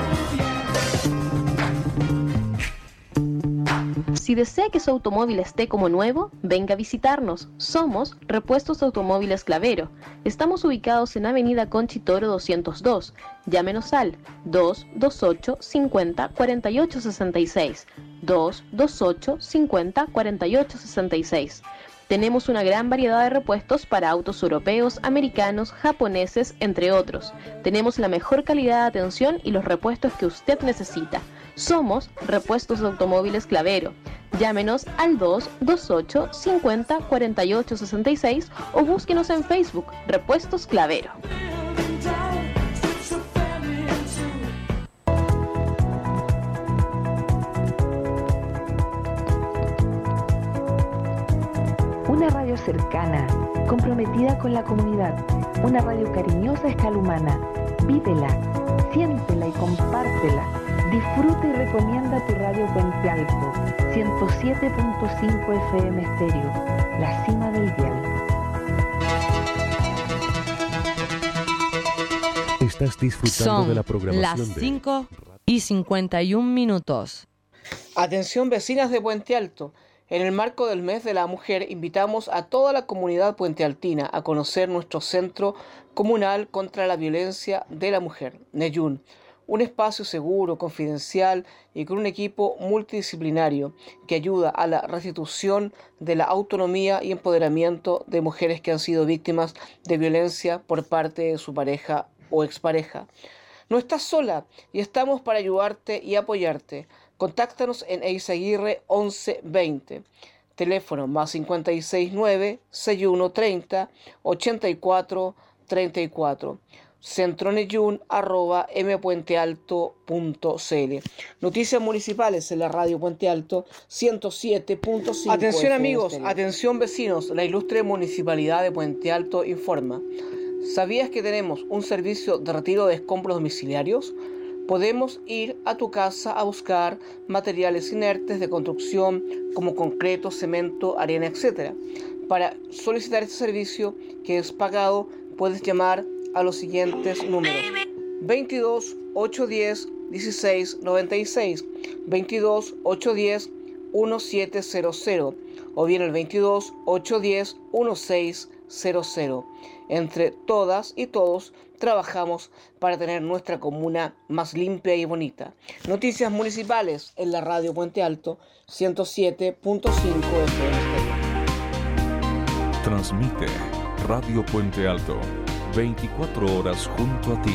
Si desea que su automóvil esté como nuevo, venga a visitarnos. Somos Repuestos Automóviles Clavero. Estamos ubicados en Avenida Conchitoro doscientos dos. Llámenos al dos dos ocho cincuenta cuarenta y ocho sesenta y seis, dos dos ocho cincuenta cuarenta y ocho sesenta y seis. Tenemos una gran variedad de repuestos para autos europeos, americanos, japoneses, entre otros. Tenemos la mejor calidad de atención y los repuestos que usted necesita. Somos Repuestos de Automóviles Clavero. Llámenos al dos dos ocho cincuenta cuarenta y ocho sesenta y seis o búsquenos en Facebook, Repuestos Clavero. Una radio cercana, comprometida con la comunidad. Una radio cariñosa a escala humana. Vívela, siéntela y compártela. Disfruta y recomienda tu radio Puente Alto, ciento siete punto cinco F M Estéreo, la cima del dial. Estás disfrutando Son de la programación las de cinco y cincuenta y un minutos. Atención vecinas de Puente Alto. En el marco del mes de la mujer invitamos a toda la comunidad puentealtina a conocer nuestro Centro Comunal contra la Violencia de la Mujer, NEYUN. Un espacio seguro, confidencial y con un equipo multidisciplinario que ayuda a la restitución de la autonomía y empoderamiento de mujeres que han sido víctimas de violencia por parte de su pareja o expareja. No estás sola y estamos para ayudarte y apoyarte. Contáctanos en Eizaguirre once veinte. Teléfono más cincuenta y seis nueve, sesenta y uno treinta, ochenta y cuatro treinta y cuatro. centroneyun arroba mpuentealto punto cl. Noticias municipales en la radio Puente Alto ciento siete punto cinco. Atención amigos, atención vecinos, la ilustre Municipalidad de Puente Alto informa. ¿Sabías que tenemos un servicio de retiro de escombros domiciliarios? Podemos ir a tu casa a buscar materiales inertes de construcción como concreto, cemento, arena, etcétera. Para solicitar este servicio, que es pagado, puedes llamar a los siguientes números: veintidós, ochocientos diez, dieciséis noventa y seis, veintidós, ochocientos diez, diecisiete cero cero o bien el veintidós, ochocientos diez, dieciséis cero cero. Entre todas y todos trabajamos para tener nuestra comuna más limpia y bonita. Noticias municipales en la radio Puente Alto, ciento siete punto cinco F M. Transmite Radio Puente Alto, veinticuatro horas junto a ti.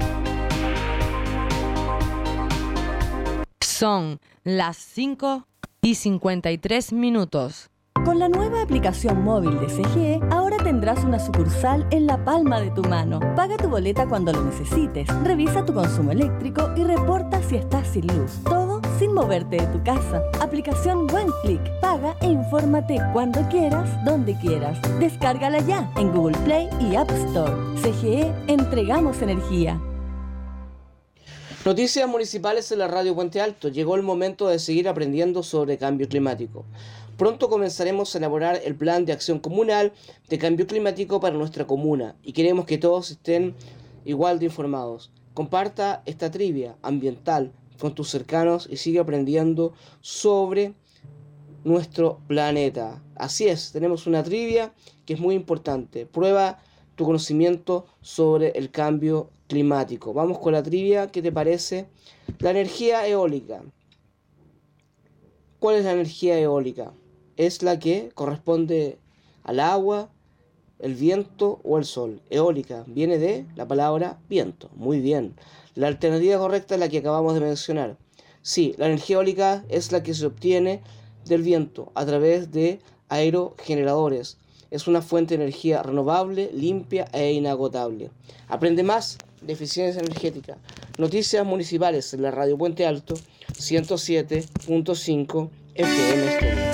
Son las cinco y cincuenta y tres minutos. Con la nueva aplicación móvil de C G E, ahora tendrás una sucursal en la palma de tu mano. Paga tu boleta cuando lo necesites, revisa tu consumo eléctrico y reporta si estás sin luz. Todo sin moverte de tu casa. Aplicación One Click. Paga e infórmate cuando quieras, donde quieras. Descárgala ya en Google Play y App Store. C G E, entregamos energía. Noticias municipales en la radio Puente Alto. Llegó el momento de seguir aprendiendo sobre cambio climático. Pronto comenzaremos a elaborar el plan de acción comunal de cambio climático para nuestra comuna y queremos que todos estén igual de informados. Comparta esta trivia ambiental con tus cercanos y sigue aprendiendo sobre nuestro planeta. Así es, tenemos una trivia que es muy importante. Prueba tu conocimiento sobre el cambio climático. Vamos con la trivia. ¿Qué te parece? La energía eólica. ¿Cuál es la energía eólica? Es la que corresponde al agua, el viento o el sol. Eólica viene de la palabra viento. Muy bien. La alternativa correcta es la que acabamos de mencionar. Sí, la energía eólica es la que se obtiene del viento a través de aerogeneradores. Es una fuente de energía renovable, limpia e inagotable. Aprende más de eficiencia energética. Noticias municipales en la radio Puente Alto, ciento siete punto cinco F M Estéreo.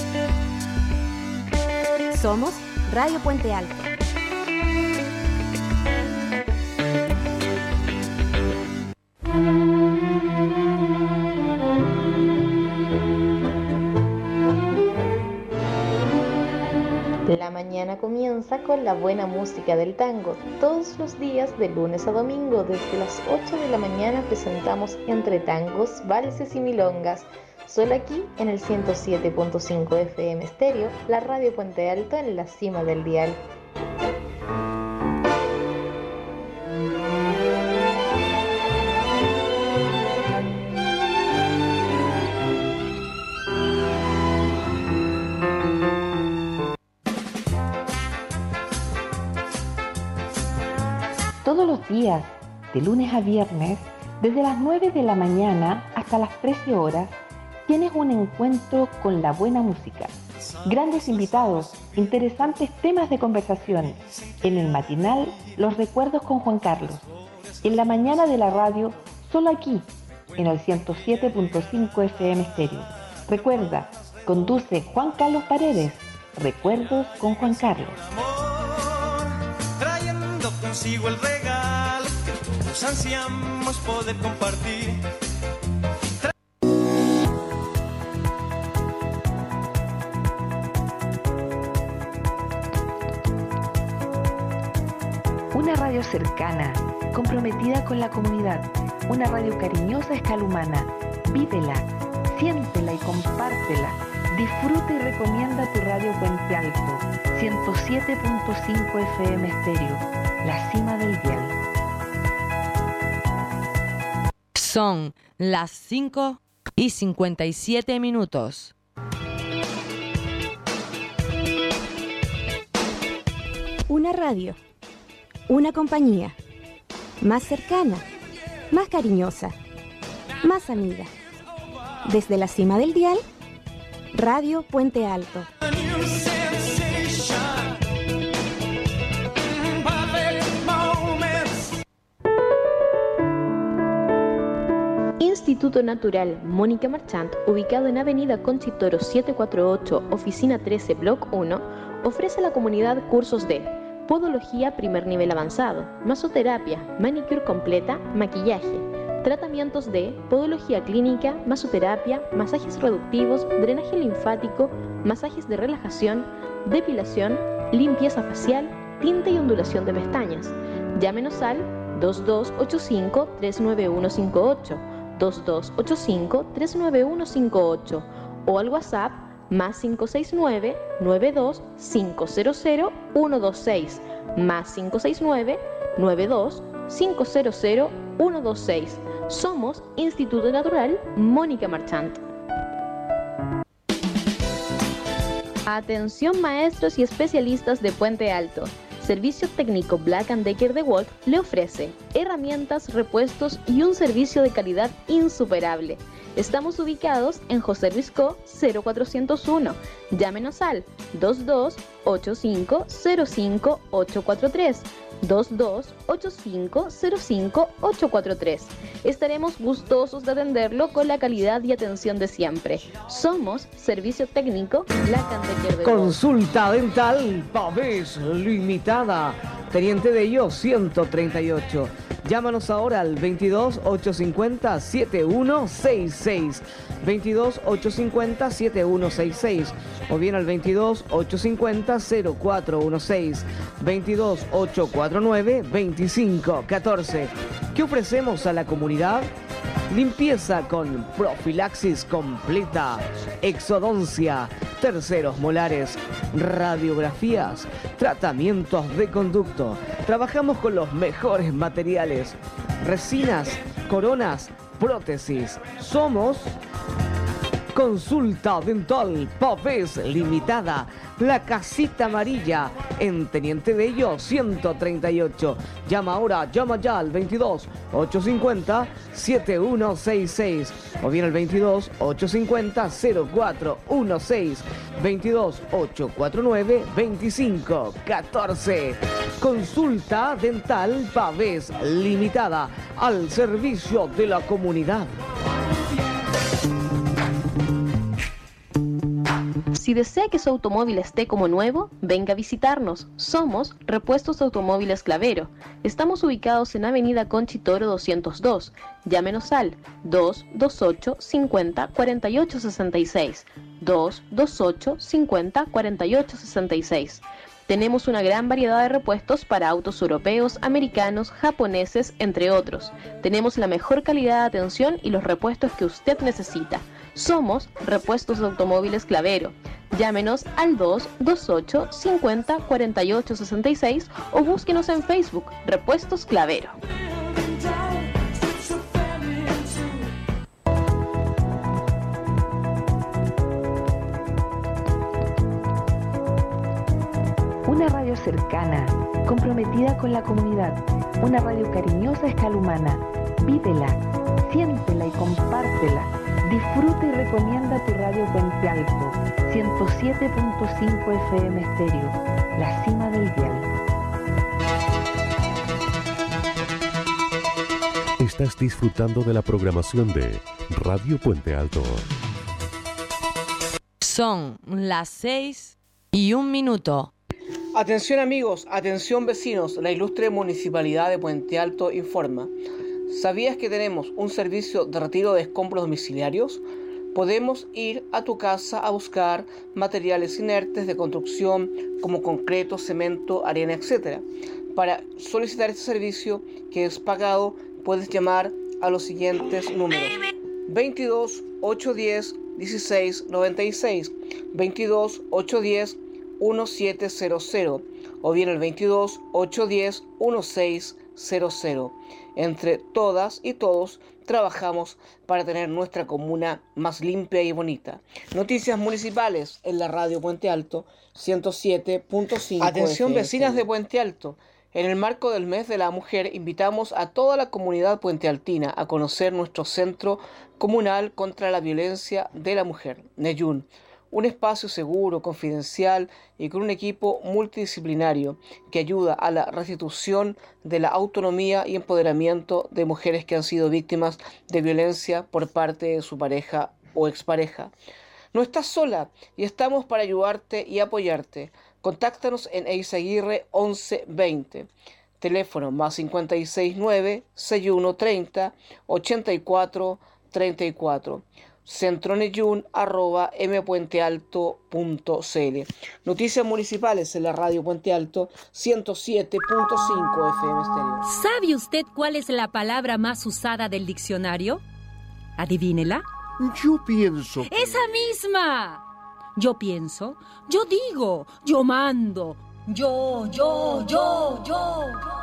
Somos Radio Puente Alto. La mañana comienza con la buena música del tango. Todos los días, de lunes a domingo, desde las ocho de la mañana presentamos entre tangos, valses y milongas. Solo aquí en el ciento siete punto cinco F M Estéreo, la radio Puente Alto en la cima del dial. Todos los días, de lunes a viernes, desde las nueve de la mañana hasta las trece horas, tienes un encuentro con la buena música, grandes invitados, interesantes temas de conversación. En el matinal, los recuerdos con Juan Carlos. En la mañana de la radio, solo aquí, en el ciento siete punto cinco F M Estéreo. Recuerda, conduce Juan Carlos Paredes. Recuerdos con Juan Carlos. Trayendo consigo el regalo que todos ansiamos poder compartir. Una radio cercana, comprometida con la comunidad. Una radio cariñosa a escala humana. Vívela, siéntela y compártela. Disfruta y recomienda tu radio Puente Alto, ciento siete punto cinco F M Estéreo, la cima del dial. Son las cinco y cincuenta y siete minutos. Una radio, una compañía, más cercana, más cariñosa, más amiga. Desde la cima del dial, Radio Puente Alto. Instituto Natural Mónica Marchant, ubicado en Avenida Conchitoro setecientos cuarenta y ocho, Oficina trece, Block uno, ofrece a la comunidad cursos de podología primer nivel avanzado, masoterapia, manicure completa, maquillaje, tratamientos de podología clínica, masoterapia, masajes reductivos, drenaje linfático, masajes de relajación, depilación, limpieza facial, tinte y ondulación de pestañas. Llámenos al dos dos ocho cinco, tres nueve uno cinco ocho, dos dos ocho cinco, tres nueve uno cinco ocho o al WhatsApp más cinco seis nueve, nueve dos cinco cero cero, uno dos seis, más cinco seis nueve, nueve dos cinco cero cero, uno dos seis. Somos Instituto Natural Mónica Marchant. Atención maestros y especialistas de Puente Alto. Servicio técnico Black and Decker de Wolf le ofrece herramientas, repuestos y un servicio de calidad insuperable. Estamos ubicados en José Luis Co. cero cuatrocientos uno. Llámenos al dos dos ocho cinco cero cinco ocho cuatro tres, dos dos ocho cinco cero cinco ocho cuatro tres. Estaremos gustosos de atenderlo con la calidad y atención de siempre. Somos Servicio Técnico Black and Decker de Wolf. Consulta dental Pavés Limitada, Teniente de Ello ciento treinta y ocho. Llámanos ahora al veintidós ochocientos cincuenta, setenta y uno sesenta y seis, veintidós ochocientos cincuenta, setenta y uno sesenta y seis o bien al veintidós ochocientos cincuenta, cero cuatro dieciséis, veintidós ochocientos cuarenta y nueve, veinticinco catorce. ¿Qué ofrecemos a la comunidad? Limpieza con profilaxis completa, exodoncia, terceros molares, radiografías, tratamientos de conducto. Trabajamos con los mejores materiales, resinas, coronas, prótesis. Somos Consulta Dental Pavés Limitada, La Casita Amarilla, en Teniente de Ello ciento treinta y ocho. Llama ahora, llama ya al veintidós ochocientos cincuenta, setenta y uno sesenta y seis o bien al veintidós ochocientos cincuenta, cero cuatro dieciséis, veintidós ochocientos cuarenta y nueve, veinticinco catorce. Consulta Dental Pavés Limitada, al servicio de la comunidad. Si desea que su automóvil esté como nuevo, venga a visitarnos. Somos Repuestos Automóviles Clavero. Estamos ubicados en Avenida Conchitoro doscientos dos. Llámenos al dos dos ocho, cincuenta, cuarenta y ocho sesenta y seis, dos dos ocho, cincuenta, cuarenta y ocho sesenta y seis. Tenemos una gran variedad de repuestos para autos europeos, americanos, japoneses, entre otros. Tenemos la mejor calidad de atención y los repuestos que usted necesita. Somos Repuestos de Automóviles Clavero. Llámenos al dos dos ocho, cincuenta, cuarenta y ocho sesenta y seis o búsquenos en Facebook, Repuestos Clavero. Una radio cercana, comprometida con la comunidad. Una radio cariñosa a escala humana. Vívela, siéntela y compártela. Disfruta y recomienda tu radio Puente Alto, ciento siete punto cinco F M Estéreo, la cima del dial. Estás disfrutando de la programación de Radio Puente Alto. Son las seis y un minuto. Atención amigos, atención vecinos, la ilustre Municipalidad de Puente Alto informa. ¿Sabías que tenemos un servicio de retiro de escombros domiciliarios? Podemos ir a tu casa a buscar materiales inertes de construcción como concreto, cemento, arena, etcétera. Para solicitar este servicio, que es pagado, puedes llamar a los siguientes números: veintidós ochocientos diez, dieciséis noventa y seis, veintidós ochocientos diez, diecisiete cero cero o bien el veintidós ochocientos diez, dieciséis cero cero. Entre todas y todos trabajamos para tener nuestra comuna más limpia y bonita. Noticias municipales en la radio Puente Alto ciento siete punto cinco. Atención vecinas de Puente Alto. En el marco del mes de la mujer invitamos a toda la comunidad puentealtina a conocer nuestro centro comunal contra la violencia de la mujer, Neyún. Un espacio seguro, confidencial y con un equipo multidisciplinario que ayuda a la restitución de la autonomía y empoderamiento de mujeres que han sido víctimas de violencia por parte de su pareja o expareja. No estás sola y estamos para ayudarte y apoyarte. Contáctanos en Eizaguirre once veinte. Teléfono más cincuenta y seis nueve, sesenta y uno treinta, ochenta y cuatro treinta y cuatro. centroneyun arroba mpuentealto punto cl. Noticias municipales en la radio Puente Alto ciento siete punto cinco F M Estéreo. ¿Sabe usted cuál es la palabra más usada del diccionario? Adivínela. Yo pienso que... ¡Esa misma! Yo pienso, yo digo, yo mando, yo, yo, yo, yo.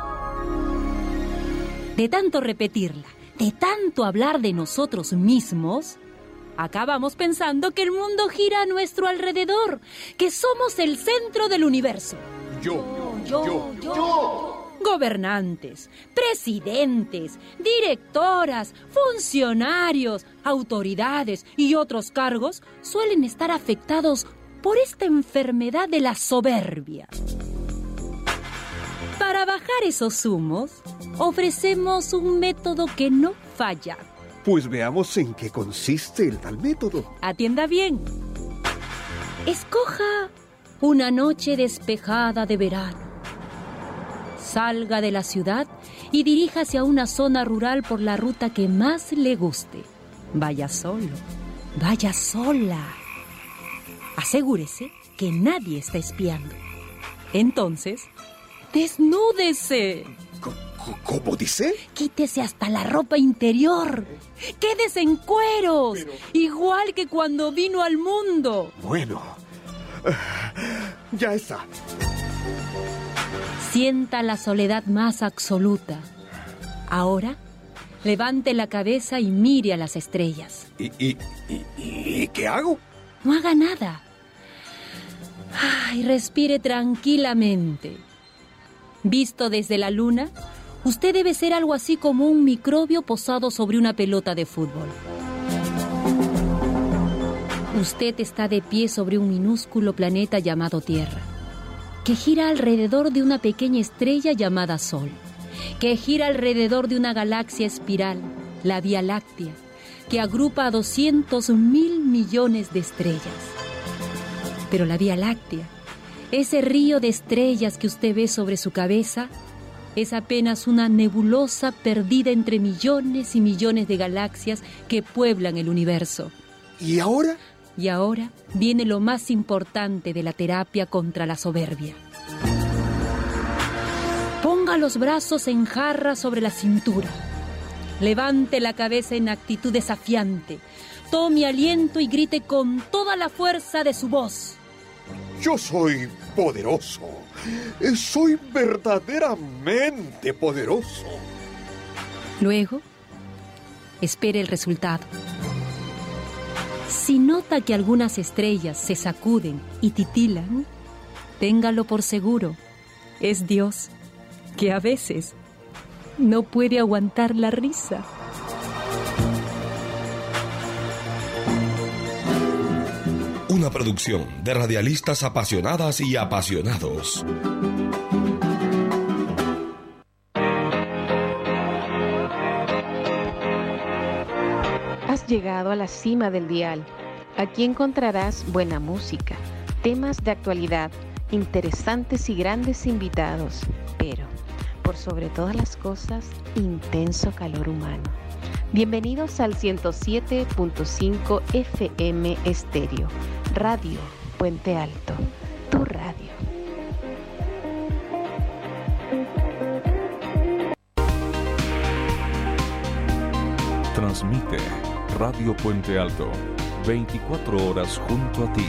De tanto repetirla, de tanto hablar de nosotros mismos, acabamos pensando que el mundo gira a nuestro alrededor, que somos el centro del universo. Yo, yo, yo, yo. yo. Gobernantes, presidentes, directoras, funcionarios, autoridades y otros cargos suelen estar afectados por esta enfermedad de la soberbia. Para bajar esos humos, ofrecemos un método que no falla. Pues veamos en qué consiste el tal método. Atienda bien. Escoja una noche despejada de verano. Salga de la ciudad y diríjase a una zona rural por la ruta que más le guste. Vaya solo, vaya sola. Asegúrese que nadie está espiando. Entonces, desnúdese. ¿Cómo dice? Quítese hasta la ropa interior. Quédese en cueros, Pero... igual que cuando vino al mundo. Bueno, ya está. Sienta la soledad más absoluta. Ahora, levante la cabeza y mire a las estrellas. ¿Y, y, y, y qué hago? No haga nada. Ay, respire tranquilamente. Visto desde la luna, usted debe ser algo así como un microbio posado sobre una pelota de fútbol. Usted está de pie sobre un minúsculo planeta llamado Tierra, que gira alrededor de una pequeña estrella llamada Sol, que gira alrededor de una galaxia espiral, la Vía Láctea, que agrupa a doscientos mil millones de estrellas. Pero la Vía Láctea, ese río de estrellas que usted ve sobre su cabeza, es apenas una nebulosa perdida entre millones y millones de galaxias que pueblan el universo. ¿Y ahora? Y ahora viene lo más importante de la terapia contra la soberbia. Ponga los brazos en jarra sobre la cintura. Levante la cabeza en actitud desafiante. Tome aliento y grite con toda la fuerza de su voz. Yo soy poderoso. Soy verdaderamente poderoso. Luego, espere el resultado. Si nota que algunas estrellas se sacuden y titilan, téngalo por seguro. Es Dios, que a veces no puede aguantar la risa. Una producción de radialistas apasionadas y apasionados. Has llegado a la cima del dial. Aquí encontrarás buena música, temas de actualidad, interesantes y grandes invitados, pero, por sobre todas las cosas, intenso calor humano. Bienvenidos al ciento siete punto cinco F M Estéreo, Radio Puente Alto, tu radio. Transmite Radio Puente Alto, veinticuatro horas junto a ti.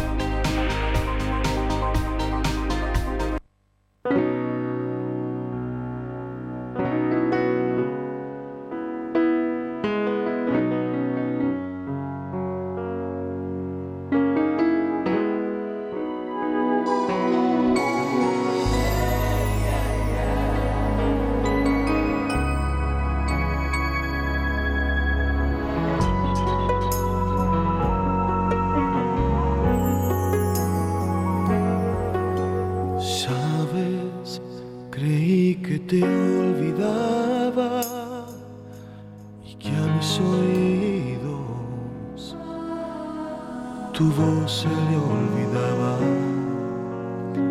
Te olvidaba y que a mis oídos tu voz se le olvidaba.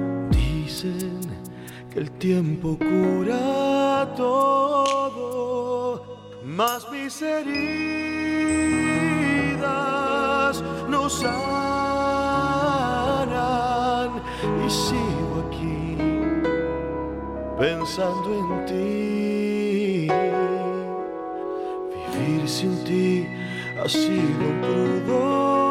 dicen que el tiempo cura todo, mas mis heridas no sanan y sigo aquí pensando en ti. Vivir sin ti ha sido un crudo